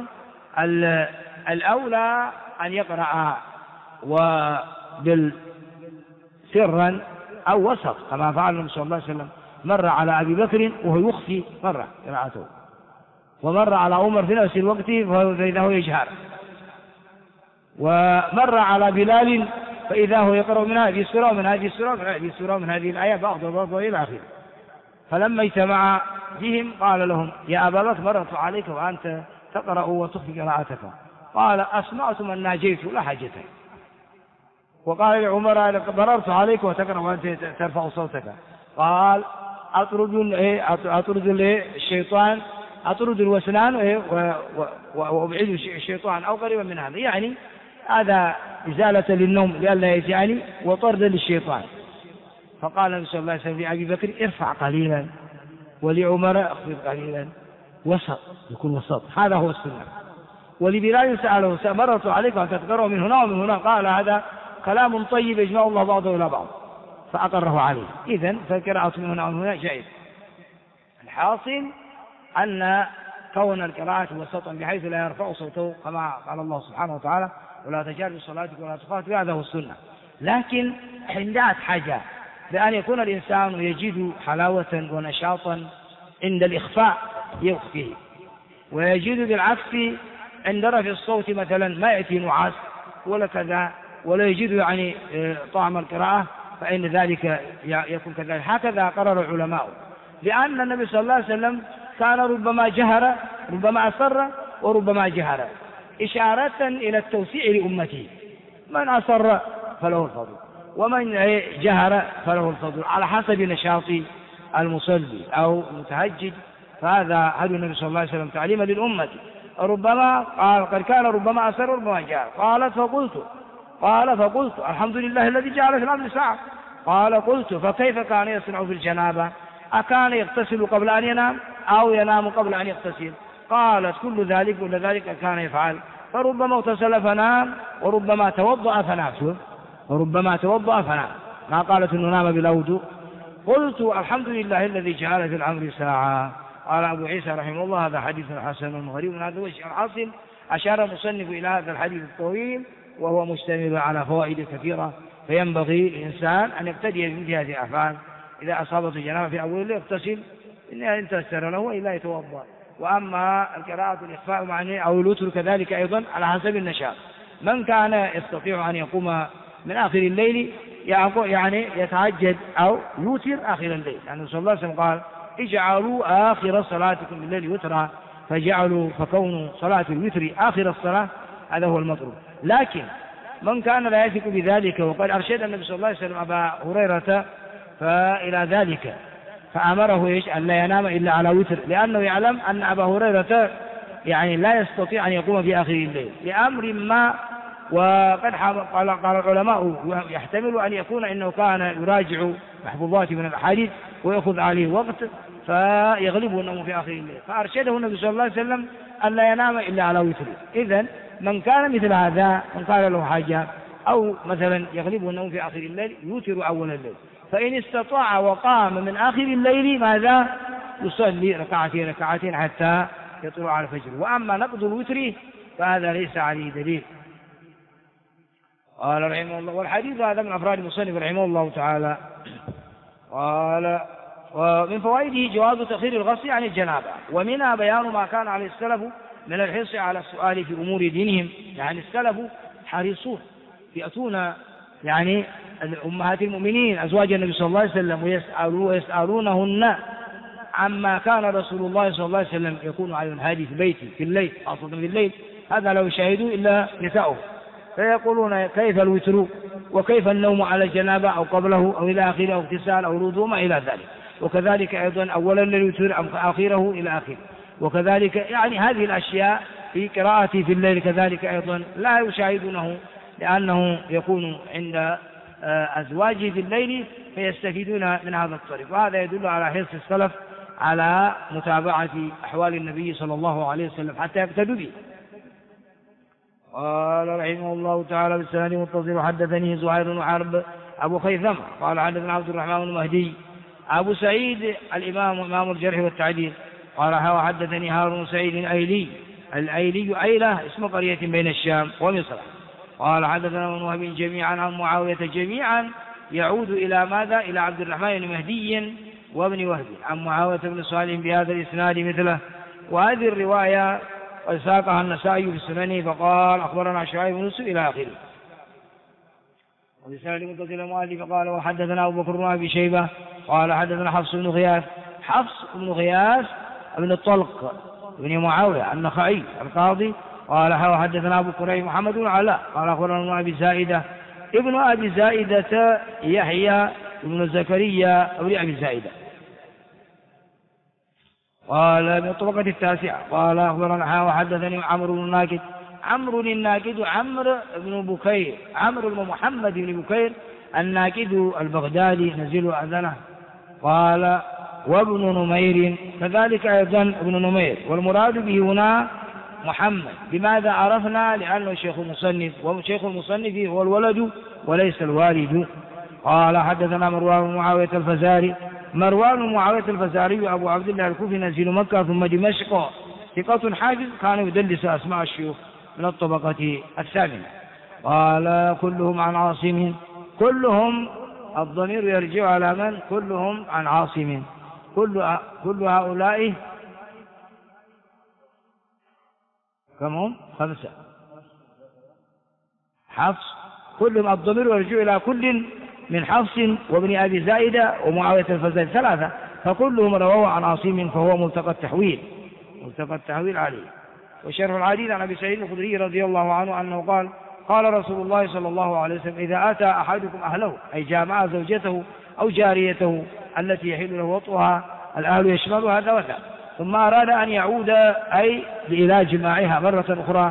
الأولى أن يقرأ سرا أو وسط كما فعل النبي صلى الله عليه وسلم، مر على أبي بكر وهو يخفي مرة قراءته، ومر على عمر في نفس الوقت فإذا هو يجهر، ومر على بلال فإذا هو يقرأ من هذه السورة ومن هذه السورة ومن هذه السورة ومن هذه الآية بعض إلى آخره. فلما اجتمع بهم قال لهم يا أبا بكر مررت عليك وأنت تقرأ وتخفي قراءتك، قال أسمعت من ناجيت لا حاجة. وقال لعمر مررت عليك وتقرأ وأنت ترفع صوتك، قال أطرد الشيطان، أطرد الوسنان وأبعد الشيطان أو قريبا من هذا، يعني هذا إزالة للنوم لئلا يجعني وطرد للشيطان. فقال النبي صلى الله عليه وسلم لأبي بكر ارفع قليلا، ولعمر اخفض قليلا، وسط يكون وسط، هذا هو السنة. ولبلال سأله مررت عليك وأنت تقرأ من هنا ومن هنا، قال هذا كلام طيب يجمع الله بعضه إلى بعض، فأقره عليه. إذن فالقراءة من هنا ومن هنا جائز. الحاصل أن كون القراءة وسطا بحيث لا يرفع صوته كما قال الله سبحانه وتعالى ولا تجهر بصلاتك ولا تخافت، هذا هو السنة. لكن عندها حاجة بأن يكون الإنسان يجد حلاوة ونشاطا عند الإخفاء يخفيه، ويجد بالعكس عند رفع الصوت مثلا ما يأتي نعاس ولا كذا، ولا يجد يعني طعم القراءة، فإن ذلك يكون كذلك. هكذا قرر العلماء، لأن النبي صلى الله عليه وسلم كان ربما جهر، ربما أسر، وربما جهر، إشارة إلى التوسيع لأمته. من أسر فله الفضل، ومن جهر فله الفضل على حسب نشاط المصلي أو المتهجد. فهذا هدي النبي صلى الله عليه وسلم تعليما للأمة. ربما قال قد كان ربما أسر وربما جهر. قال فقلت الحمد لله الذي جعل في الأمر ساعة. قال قلت فكيف كان يصنع في الجنابة؟ أكان يغتسل قبل أن ينام أو ينام قبل أن يغتسل؟ قالت كل ذلك كان يفعل، فربما اغتسل فنام وربما توضأ فنام. ما قالت إنه نام بلا وضوء. قلت الحمد لله الذي جعل في الأمر ساعة. قال أبو عيسى رحمه الله هذا حديث حسن غريب من هذا الوجه. الحاصل أشار المصنف إلى هذا الحديث الطويل وهو مشتمل على فوائد كثيرة، فينبغي الإنسان أن يبتدئ بمثل هذه الأفعال. إذا أصابته جنابة في أول الليل يغتسل إن تيسر له وإلا يتوضأ. وأما القراءة الإخفاء معناه أو الوتر كذلك أيضا على حسب النشاط. من كان يستطيع أن يقوم من آخر الليل يعني يتهجد أو يوتر آخر الليل، يعني صلى الله عليه وسلم قال اجعلوا آخر صلاتكم بالليل وترا، فكون صلاة الوتر آخر الصلاة هذا هو المطلوب. لكن من كان لا يثق بذلك، وقد أرشد النبي صلى الله عليه وسلم أبا هريرة فإلى ذلك فأمره أن لا ينام إلا على وتر، لأنه يعلم أن أبا هريرة يعني لا يستطيع أن يقوم في آخر الليل لأمر ما. وقد قال العلماء يحتمل أن يكون إنه كان يراجع محفوظات من الأحاديث ويأخذ عليه وقت فيغلبه النوم في آخر الليل، فأرشده النبي صلى الله عليه وسلم أن لا ينام إلا على وتر. إذن من كان مثل هذا، من قال له حاجة أو مثلا يغلبه النوم في آخر الليل، يوتر أول الليل. فإن استطاع وقام من آخر الليل ماذا؟ يصلي ركعتين حتى يطلع على الفجر. وأما نقض الوتر فهذا ليس عليه دليل. قال رحمه الله، والحديث هذا من أفراد المصنف رحمه الله تعالى. قال ومن فوائده جواز تأخير الغسل عن الجنابة، ومنها بيان ما كان عليه السلف من الحرص على السؤال في أمور دينهم. يعني السلف حريصون يأتون يعني أمهات المؤمنين أزواج النبي صلى الله عليه وسلم ويسألونهن عما كان رسول الله صلى الله عليه وسلم يكون على الهادي في بيته في الليل، خاصة في الليل، هذا لو يشاهدوا إلا نساؤه، فيقولون كيف الوتر وكيف النوم على الجنابة أو قبله أو إلى آخره أو اغتسال أو الوضوء ما إلى ذلك. وكذلك أيضا أولا للوتر أو آخره إلى آخره. وكذلك يعني هذه الأشياء في قراءته في الليل كذلك أيضا لا يشاهدونه، لأنه يكون عند أزواجه في الليل فيستفيدون من هذا الطريق. وهذا يدل على حرص السلف على متابعة أحوال النبي صلى الله عليه وسلم حتى يقتدوا به. قال رحمه الله تعالى بالسند متصل حدثني زهير بن حرب أبو خيثمة قال حدثنا عبد الرحمن بن مهدي أبو سعيد الإمام إمام الجرح والتعديل قال وحدثني هارون سعيد الأيلي أيلة اسم قرية بين الشام ومصر. قال حدثنا ابن وهب جميعا عن معاوية جميعا يعود إلى ماذا؟ إلى عبد الرحمن بن مهدي وابن وهب عن معاوية بن صالح بهذا الإسناد مثله. وهذه الرواية قد ساقها النسائي في سننه فقال أخبرنا شعيب بن يوسف إلى آخره. ولسان متصل المؤلف فقال وحدثنا أبو بكر بن أبي شيبة قال حدثنا حفص بن غياث بن الطلق بن معاوية النخعي القاضي قال حدثنا أبو كريم محمد بن علاء قال أخبرنا ابن أبي زائدة يحيى بن زكريا ابن أبي زائدة قال من الطبقة التاسعة قال أخبرنا وحدثني عمرو الناكد عمرو بن محمد بن بكير الناكد البغدادي نزل أذنه قال وابن نمير كذلك أيضا ابن نمير والمراد به هنا محمد. بماذا عرفنا؟ لأنه شيخ المصنف وشيخ المصنف هو الولد وليس الوالد. قال حدثنا مروان معاوية الفزاري أبو عبد الله الكوفي نزيل مكة ثم دمشق ثقة حافظ كان يدلس أسماء الشيوخ من الطبقة الثامنة. قال كلهم عن عاصم الضمير يرجع على من؟ كلهم عن عاصم كل هؤلاء كم هم؟ 5 حفص كلهم الضمير يرجع إلى كل من حفص وابن أبي زائدة ومعاوية الفزاري 3 فكلهم رواه عن عاصم فهو ملتقى التحويل عليه. وشرح العديد عن أبي سعيد الخدري رضي الله عنه أنه قال رسول الله صلى الله عليه وسلم إذا أتى أحدكم أهله أي جامع زوجته أو جاريته التي يحل له وطئها الأهل يشمل هذا وذا ثم أراد أن يعود أي إلى جماعها مرة أخرى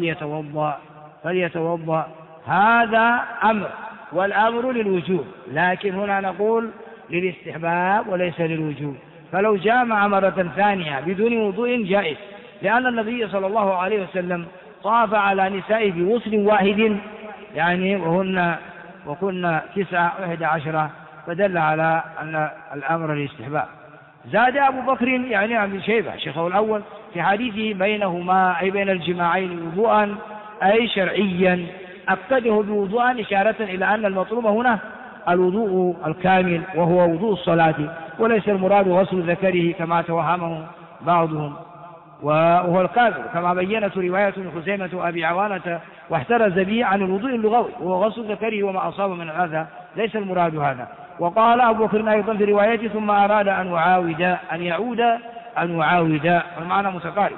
فليتوضأ هذا أمر والأمر للوجوب لكن هنا نقول للاستحباب وليس للوجوب. فلو جامع مرة ثانية بدون وضوء جائز لأن النبي صلى الله عليه وسلم طاف على نسائه بغسل واحد يعني وكنا 9 11 فدل على أن الأمر للاستحباب. زاد أبو بكر يعني عن شيبة شيخه الأول في حديثه بينهما أي بين الجماعين وضوءا أي شرعيا أكده بوضوءا إشارة إلى أن المطلوب هنا الوضوء الكامل وهو وضوء الصلاة وليس المراد غسل ذكره كما توهمه بعضهم وهو الكامل كما بينت رواية خزيمة أبي عوانة واحترز به عن الوضوء اللغوي وهو غسل ذكره وما أصاب من الأذى ليس المراد هذا. وقال أبو بكر أيضا في روايته ثم أراد أن يعاود والمعنى متقارب.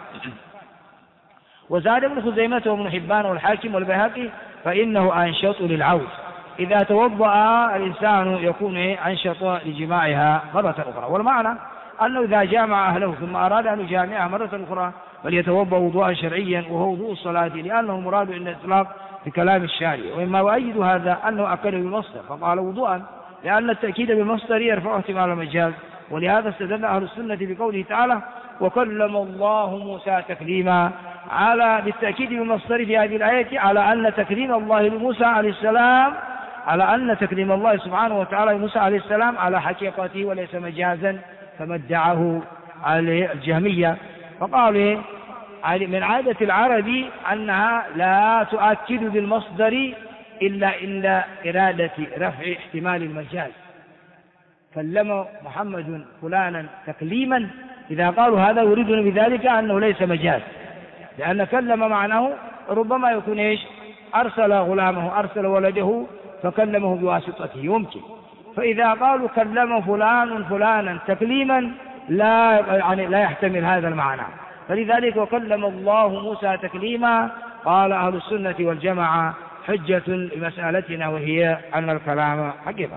وزاد ابن خزيمة وابن حبان والحاكم والبيهقي فإنه أنشط للعود إذا توضأ الإنسان يكون أنشط لجماعها مرة أخرى. والمعنى أنه إذا جامع أهله ثم أراد أن يجامعها مرة أخرى فليتوضأ وضوءا شرعيا وهو وضوء الصلاة لأنه مراد عند الإطلاق في كلام الشارع. ومما يؤيد هذا أنه أكد بالمصدر فقال وضوءا لأن التأكيد بالمصدر يرفع احتمال المجاز. ولهذا استدل أهل السنة بقوله تعالى وكلم الله موسى تكليما على بالتأكيد بالمصدر في هذه الآية على أن تكليم الله لموسى عليه السلام سبحانه وتعالى لموسى عليه السلام على حقيقته وليس مجازا كما ادعاه الجهمية. فقالوا من عادة العرب أنها لا تؤكد بالمصدر إلا إرادة رفع احتمال المجاز. كلم محمد فلانا تكليما إذا قالوا هذا يريدون بذلك أنه ليس مجاز لأن كلم معناه ربما يكون أرسل غلامه أرسل ولده فكلمه بواسطته يمكن. فإذا قالوا كلم فلانا تكليما لا يحتمل هذا المعنى. فلذلك وكلم الله موسى تكليما قال أهل السنة والجماعة حجة لمسألتنا وهي أن الكلام حقيقة.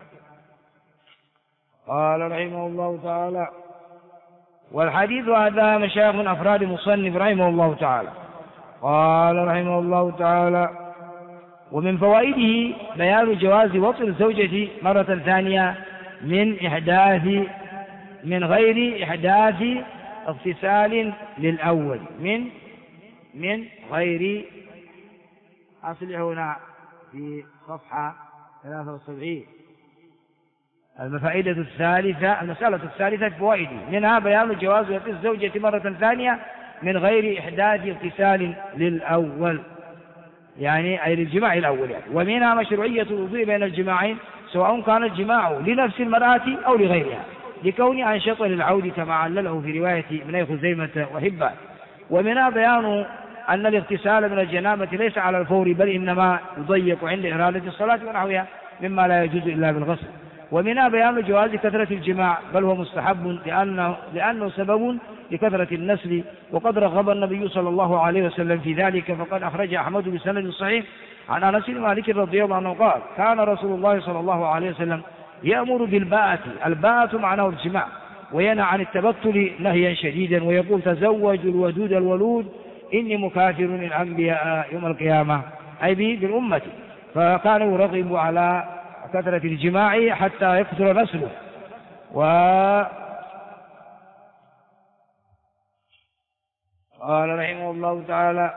قال رحمه الله تعالى والحديث هذا مشايخ من أفراد مصنف رحمه الله تعالى. قال رحمه الله تعالى ومن فوائده بيان جواز وطئ الزوجة مرة ثانية من غير إحداث اغتسال للأول من غير أصل هنا في صفحة 73 الفائدة الثالثة، المسألة الثالثة فوائد، منها بيان جواز وطء الزوجة مرة ثانية من غير إحداث اغتسال للأول، يعني أي للجماع الأول يعني. ومنها مشروعية الوضوء بين الجماعين سواء كان الجماع لنفس المرأة أو لغيرها، لكون أنشط للعود كما علله في رواية ابن خزيمة وحبان. ومنها بيان أن الاغتسال من الجنابة ليس على الفور، بل إنما يضيق عند إرادة الصلاة ونحوها مما لا يجوز إلا بالغسل. ومنها بيان جواز كثرة الجماع، بل هو مستحب لأنه سبب لكثرة النسل، وقد رغب النبي صلى الله عليه وسلم في ذلك، فقد أخرج أحمد بسند صحيح عن أنس بن مالك رضي الله عنه قال: كان رسول الله صلى الله عليه وسلم يأمر بالباءة، الباءة معناه الجماع، وينهى عن التبتل نهيا شديدا، ويقول: تزوجوا الودود الولود إني مكاثر الأنبياء يوم القيامة، أي بالأمة. فكان يرغب على كثرة الجماع حتى يكثر نسله. قال رحمه الله تعالى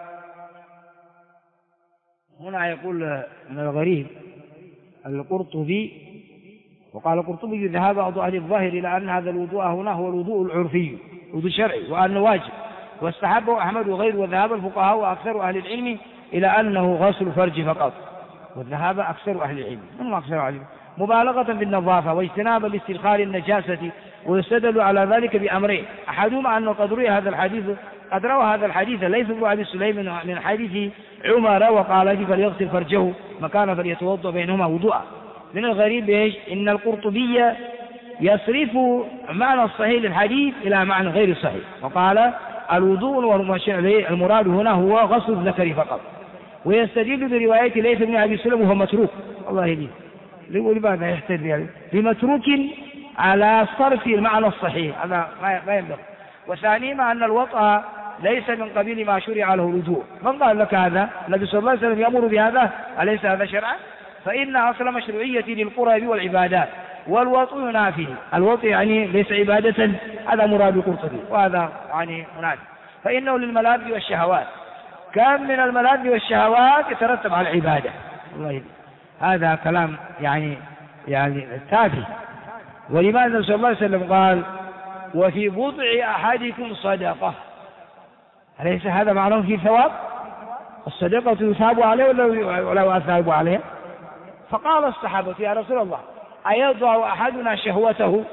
هنا يقول من الغريب القرطبي، وقال القرطبي: ذهب بعض أهل الظاهر إلى أن هذا الوضوء هنا هو الوضوء العرفي، وضوء شرعي، وأنه واجب، واستحبه أحمد وغيره، وذهب الفقهاء وأكثر أهل العلم إلى أنه غسل فرج فقط، وذهب أكثر أهل العلم، من أكثر أهل العلم مبالغة بالنظافة واجتنابا لاستدخال النجاسة. ويستدل على ذلك بأمرين: أحدهما أنه قد روى هذا الحديث ليس ابن أبي سليم من حديث عمر وقال فيه فليغسل فرجه مكان فليتوضأ بينهما وضوءا. من الغريب إن القرطبي يصرف معنى الصحيح للحديث إلى معنى غير صحيح، وقال الوضوء المراد هنا هو غسل الذكر فقط، ويستدل برواية ليس ابن أبي سليم وهو متروك. الله يهديه، لماذا يحتج يعني بمتروك على صرف المعنى الصحيح؟ هذا ما ينبغي. وثانيما أن الوطأ ليس من قبيل ما شرع له الوضوء. من قال لك هذا؟ النبي صلى الله عليه وسلم يأمر بهذا، أليس هذا شرعا؟ فإن أصل مشروعية للقرب والعبادات، والوطء ينافي. الوطء يعني ليس عبادة، هذا مراد القرطبي، وهذا يعني منافي. فإنه للملاذ والشهوات، كم من الملاذ والشهوات يترتب على العبادة. الله يهديه، هذا كلام يعني تافه. ولماذا صلى الله عليه وسلم قال: وفي بضع أحدكم صدقة؟ أليس هذا معناه في ثواب؟ الصدقة يثاب عليه ولا يثاب عليه؟ فقال الصحابة: يا رسول الله، أيضع أحدنا شهوته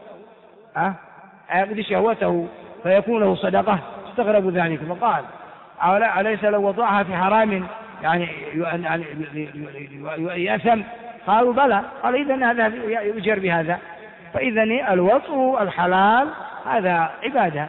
أيقضي شهوته فيكون له صدقة؟ استغربوا ذلك، فقال: أليس لو وضعها في حرام يعني يأثم؟ قالوا: بلى. قال: إذن هذا يؤجر بهذا. فإذن الوطء الحلال هذا عبادة،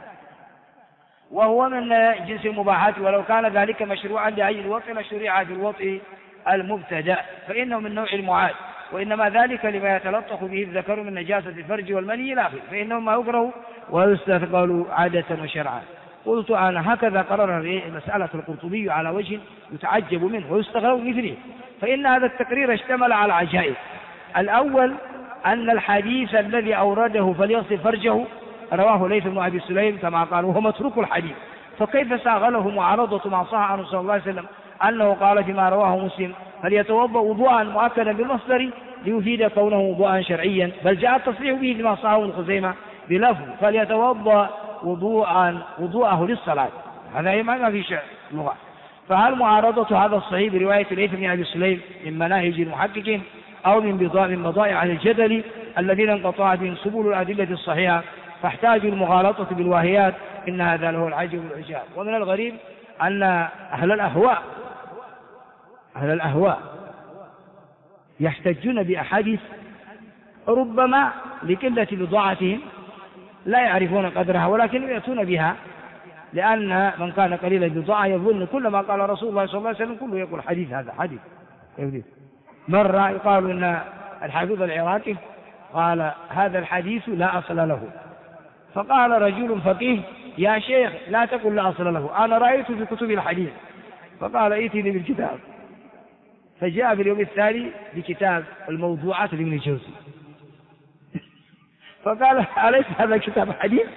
وهو من جنس المباحات، ولو كان ذلك مشروعا لأجل الوطء لشرع في الوطء المبتدأ، فإنه من نوع المعاد، وإنما ذلك لما يتلطخ به الذكر من نجاسة الفرج والمني إلى آخره، فإنه ما يكره ويستثقل عادة وشرعا. قلت أنا: هكذا قرر مسألة القرطبي على وجه يتعجب منه ويستغرب مثله، فإن هذا التقرير اشتمل على عجائب. الأول أن الحديث الذي أورده فليغسل فرجه رواه ليث بن أبي سليم كما قال، وهو متروك الحديث، فكيف ساغله معارضة مع صح عنه صلى الله عليه وسلم أنه قال فيما رواه مسلم: فليتوضأ وضوءا مؤكدا بالمصدر ليفيد كونه وضوءا شرعيا، بل جاء التصريح به لما صحه ابن خزيمة بلفظ فليتوضأ وضوءه للصلاة. هذا ما في شيء لغة. فهل معارضة هذا الصحيح برواية ليث بن أبي سليم من مناهج المحققين أو من بضائع الجدل الذين انقطعت بهم سبل الأدلة الصحيحة فاحتاج المغالطة بالواهيات؟ إن هذا له العجب والعجاب. ومن الغريب أن أهل الأهواء يحتجون بأحاديث ربما لقلة بضاعتهم لا يعرفون قدرها، ولكن يأتون بها، لأن من كان قليل البضاعة يظن كل ما قال رسول الله صلى الله عليه وسلم كله يقول حديث، هذا حديث. مرة يقال أن الحافظ العراقي قال: هذا الحديث لا أصل له. فقال رجل فقيه: يا شيخ لا تقل لا أصل له، أنا رأيت في كتب الحديث. فقال: ائتني بالكتاب. فجاء في اليوم الثاني بكتاب الموضوعات لابن الجوزي. فقال: أليس هذا كتاب حديث؟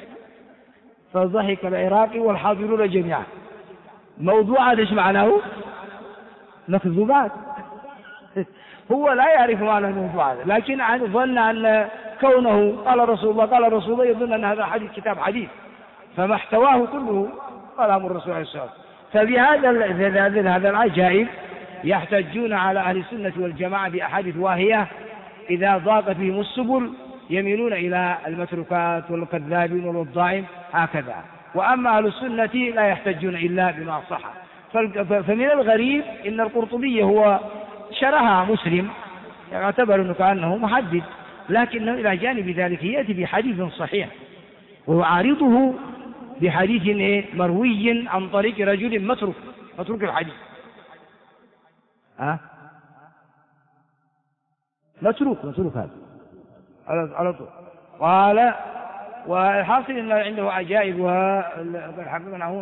فضحك العراقي والحاضرون جميعا. موضوعات ايش معناه؟ مكذوبات. هو لا يعرف معنى الموضوع هذا، لكن ظن أن كونه قال رسول الله قال رسول الله يظن أن هذا حديث كتاب حديث، فما احتواه كله كلام الرسول عليه الصلاة والسلام. فبهذا العجائب يحتجون على أهل السنة والجماعة بأحاديث واهية إذا ضاقت بهم السبل يميلون إلى المتروكات والكذابين والوضاعين هكذا. وأما أهل السنة لا يحتجون إلا بما صح. فمن الغريب إن القرطبي هو شرها مسلم يعتبر أنه كأنه محدث، لكنه إلى جانب ذلك يأتي بحديث صحيح ويعارضه بحديث مروي عن طريق رجل متروك الحديث. متروك هذا على طول. قال والحاصل أن عنده عجائب وحققنا هنا.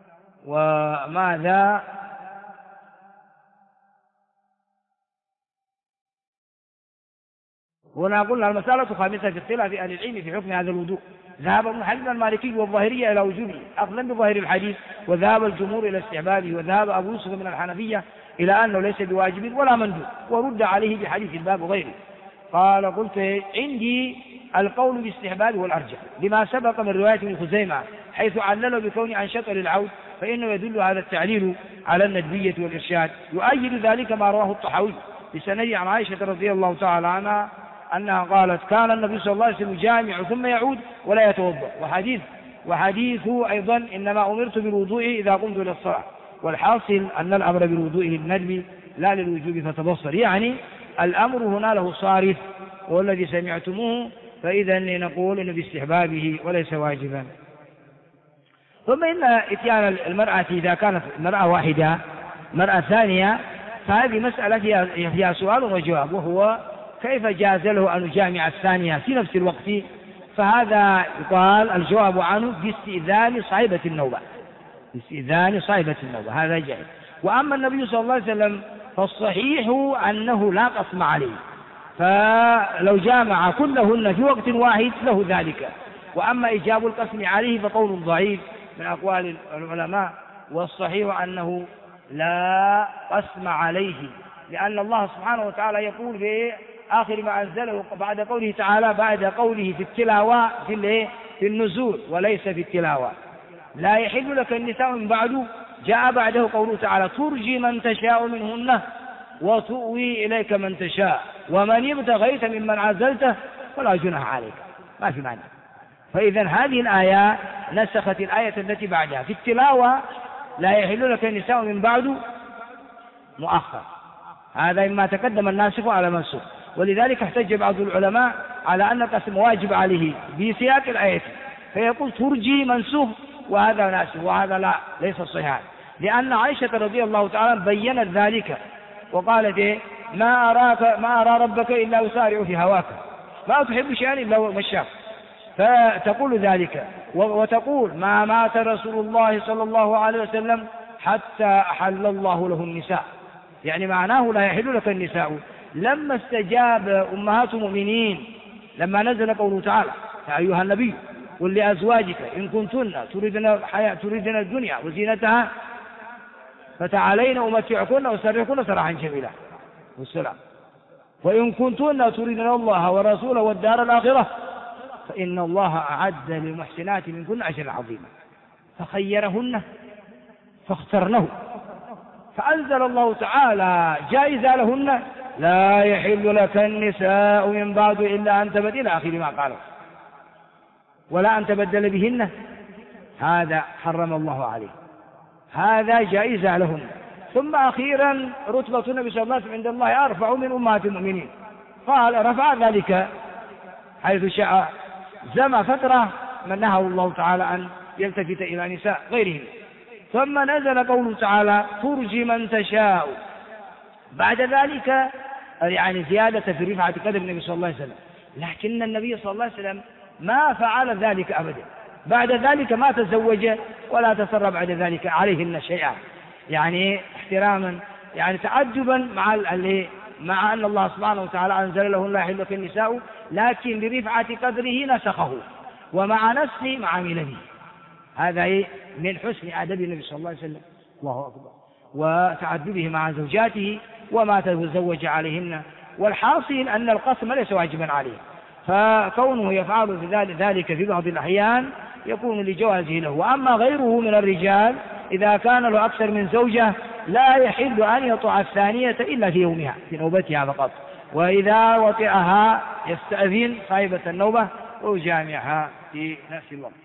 وماذا هنا قلنا المسألة خامسة في اختلاف أهل العلم في حكم هذا الوضوء. ذهب ابن حزم المالكي والظاهرية إلى وجوبه أخذا بظاهر الحديث، وذهب الجمهور إلى استحبابه، وذهب أبو يوسف من الحنفية إلى أنه ليس بواجب ولا مندوب، ورد عليه بحديث الباب وغيره. قال قلت عندي القول باستحباب والأرجح لما سبق من رواية ابن خزيمة حيث علله بكون عن شطر العود، فإنه يدل هذا التعليل على الندبية والإرشاد. يؤيد ذلك ما رواه الطحاوي بسند عن عائشة رضي الله تعالى عنها أنها قالت كان النبي صلى الله عليه وسلم يجامع ثم يعود ولا يتوضأ. وحديثه أيضا إنما أمرت بالوضوء إذا قمت إلى الصلاة. والحاصل أن الأمر بالوضوء للندب لا للوجوب فتبصر، يعني الأمر هنا له صارف والذي سمعتموه، فإذا نقول إنه باستحبابه وليس واجبا. ثم إن إتيان المرأة إذا كانت مرأة واحدة مرأة ثانية فهذه مسألة فيها سؤال وجواب، وهو كيف جاز له أن يجامع الثانية في نفس الوقت؟ فهذا يقال الجواب عنه باستئذان صاحبة النوبة، هذا جائز. وأما النبي صلى الله عليه وسلم فالصحيح أنه لا قسم عليه، فلو جامع كلهن في وقت واحد له ذلك. وأما إيجاب القسم عليه فقول ضعيف من أقوال العلماء، والصحيح أنه لا قسم عليه، لأن الله سبحانه وتعالى يقول في آخر ما أنزله بعد قوله تعالى بعد قوله في التلاوة في النزول وليس في التلاوة لا يحل لك النساء من بعد، جاء بعده قوله تعالى ترجي من تشاء منهن وتؤوي إليك من تشاء ومن ابتغيت ممن عزلته فلا جناح عليك، ما في معنى. فإذا هذه الآية نسخت الآية التي بعدها. في التلاوة لا يحل لك النساء من بعد مؤخر، هذا مما تقدم الناسخ على منسوخ. ولذلك احتج بعض العلماء على أن القسم واجب عليه بسياق الآية، فيقول ترجي منسوخ وهذا ناسخ، وهذا لا ليس صحيحا، لأن عائشة رضي الله تعالى بيّنت ذلك وقالت ما أرى ربك إلا يسارع في هواك، ما تحب شيئا إلا مشاك، فتقول ذلك. وتقول ما مات رسول الله صلى الله عليه وسلم حتى أحل الله له النساء، يعني معناه لا يحل لك النساء. لما استجاب أمهات المؤمنين لما نزل قوله تعالى يا أيها النبي قل لأزواجك إن كنتن تريدن الدنيا وزينتها فتعالين أمتعكن وسرحكن سراحا جميلا والسلام، وإن كنتن تريدن الله ورسوله والدار الآخرة فإن الله أعد للمحسنات منكن أجرا عظيما، فخيرهن فاخترنه، فأنزل الله تعالى جائزة لهن لا يحل لك النساء من بعد إلا أن تبدل إلى آخر ما قاله، ولا أن تبدل بهن، هذا حرم الله عليه، هذا جائزة لهن. ثم أخيرا رتبة النبي صلى الله عليه وسلم عند الله أرفع من أمهات المؤمنين، قال رفع ذلك حيث شاء زمى فترة من نهى الله تعالى أن يلتفت إلى نساء غيرهم. ثم نزل قوله تعالى ترجي من تشاء، بعد ذلك يعني زيادة في رفعة قدر النبي صلى الله عليه وسلم، لكن النبي صلى الله عليه وسلم ما فعل ذلك أبدا، بعد ذلك ما تزوج ولا تسرى بعد ذلك عليهن شيئا، يعني احتراما يعني تعجبا مع أن الله سبحانه وتعالى أنزل له لا يحل لك النساء، لكن برفعة قدره نسخه ومع نسخ ما عمل به. هذا من حسن أدب النبي صلى الله عليه وسلم، الله أكبر، وتعدده مع زوجاته وما تزوج عليهن. والحاصل أن القسم ليس واجبا عليه، فكونه يفعل ذلك في بعض الأحيان يكون لجوازه له. وأما غيره من الرجال إذا كان له أكثر من زوجة لا يحل أن يطع الثانية إلا في يومها في نوبتها فقط، وإذا وطئها يستأذن صاحبة النوبة ويجامعها في نفس الوقت.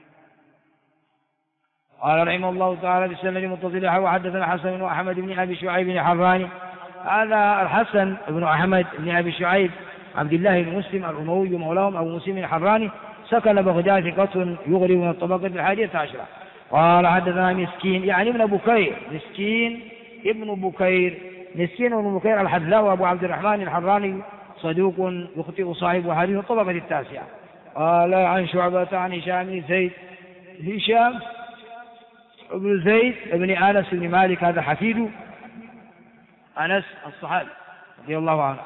قال رحمه الله تعالى بالسند متصل وحدثنا حسن بن أحمد بن أبي شعيب الحراني. هذا الحسن بن أحمد بن أبي شعيب عبد الله بن مسلم الأموي مولاهم أبو مسلم الحراني سكن بغداد ثقة يغرب من الطبقة 11. قال حدثنا مسكين يعني ابن بكير، مسكين ابن بكير، مسكين ابن بكير الحذاء وأبو عبد الرحمن الحراني صدوق يخطئ صاحب حديث الطبقة 9. قال عن شعبة عن هشام بن زيد، هشام بن زيد بن أنس بن مالك هذا حفيد أنس الصحابي رضي الله عنه.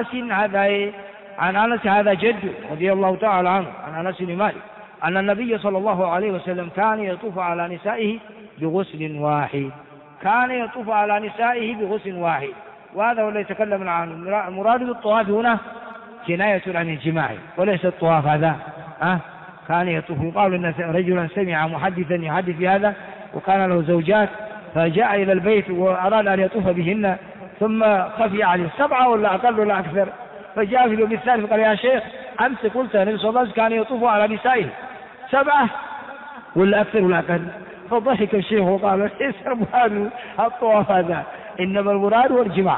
عن أنس هذا جد رضي الله تعالى عنه عن أنس بن مالك أن النبي صلى الله عليه وسلم كان يطوف على نسائه بغسل واحد، كان يطوف على نسائه بغسل واحد. وهذا هو الذي تكلمنا عنه. المراد بالطواف هنا كناية عن الجماع وليس الطواف هذا. كان يطوف. يقال أن رجلا سمع محدثا يحدث بهذا وكان له زوجات فجاء إلى البيت وأراد أن يطوف بهن ثم خفي عليه 7 ولا أقل ولا أكثر، فجاء في اليوم الثالث فقال يا شيخ أمس قلت النبي صلى الله عليه وسلم كان يطوف على نسائه 7 ولا أكثر ولا أقل. فضحك الشيخ وقال ليس المراد الطواف هذا، إنما المراد هو الجماع.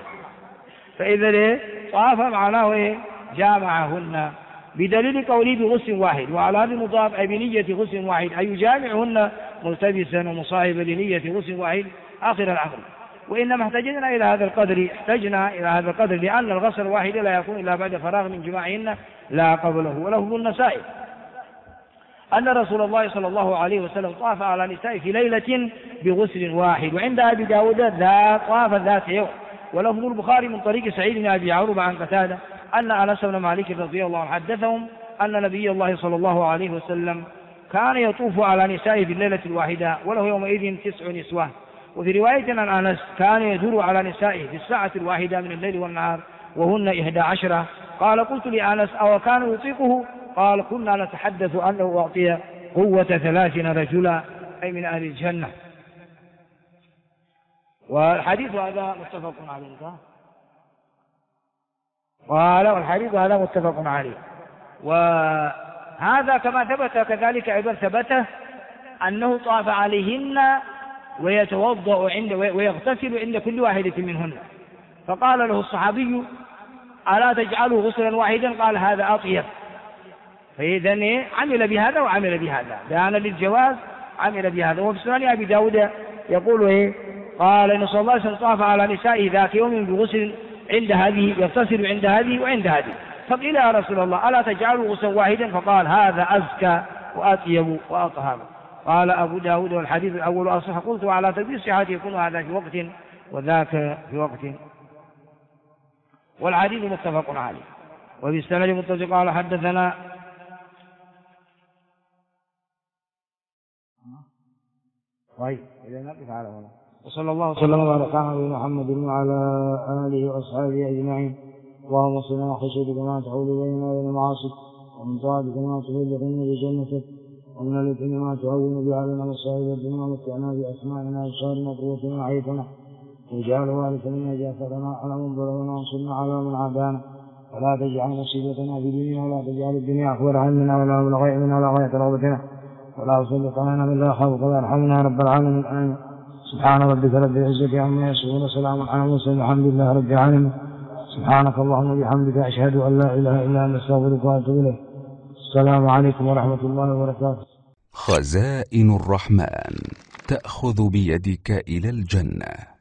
فإذا طاف معناه جامعهن بدليل قوله بغسل واحد، وعلى هذا المضاف أي بنية غسل واحد أي يجامعهن ملتبسا ومصاحبا لنية غسل واحد آخر الأمر. وإنما احتجنا إلى هذا القدر لأن الغسل الواحد لا يكون إلا بعد فراغ من جماعهن لا قبله. وله النسائي أن رسول الله صلى الله عليه وسلم طاف على نسائه في ليلة بغسل واحد، وعند أبي داود طاف ذات يوم. ولفظ البخاري من طريق سعيد بن أبي عروبة عن قتادة أن أنس بن مالك رضي الله عنه حدثهم أن نبي الله صلى الله عليه وسلم كان يطوف على نسائه في الليلة الواحدة وله يومئذ 9 نسوة. وفي رواية عن أنس كان يدور على نسائه في الساعة الواحدة من الليل والنهار وهن 11. قال قلت لأنس أو كان يطيقه؟ قال كنا نتحدث أنه أعطي قوة 30 رجلا أي من أهل الجنة. والحديث هذا متفق عليه. قال والحديث هذا متفق عليه. وهذا كما ثبت كذلك أيضا ثبت أنه طاف عليهن ويتوضأ ويغتسل عند كل واحدة منهن. فقال له الصحابي ألا تجعله غسلا واحدا؟ قال هذا أطيب. فإذن عمل بهذا وعمل بهذا، بيانا للجواز عمل بهذا. وفي سنن أبي داود يقول قال إن صلى الله عليه وسلم طاف على نسائه ذات يوم بغسل عند هذه يغتسل عند هذه وعند هذه. فقيل يا رسول الله ألا تجعله غسلا واحدا؟ فقال هذا أزكى وأطيب وأطهر. قال أبو داود والحديث الأول أصح. قلت على تدبير صحته يكون هذا في وقت وذاك في وقت. والحديث متفق عليه. وبالسند متصل قال حدثنا وصلى الله وسلم وبارك على محمد وعلى آله وأصحابه أجمعين. اللهم صل على خشيتك ما تحول بيننا وبين معاصيك، ومن طاعتك ما تبلغنا بجنتك، ومن اليقين ما تهون به علينا مصائب الدنيا، ومتعنا بأسماعنا وأبصارنا وقوتنا وحياتنا، واجعل وارث منا جاثرنا على من ظلمنا وانصرنا على من عادانا، ولا تجعل مصيبتنا في ديننا، ولا تجعل الدنيا أكبر همنا ولا مبلغ علمنا ولا غاية رغبتنا، ولا تسلط علينا من لا يخافك ولا يرحمنا يا رب العالمين. آمين. سبحان ربك رب العزة عما يصفون وسلام على المرسلين والحمد لله رب العالمين. سبحانك اللهم وبحمدك أشهد أن لا إله إلا أنت أستغفرك وأتوب إليك. السلام عليكم ورحمة الله وبركاته. خزائن الرحمن تأخذ بيدك إلى الجنة.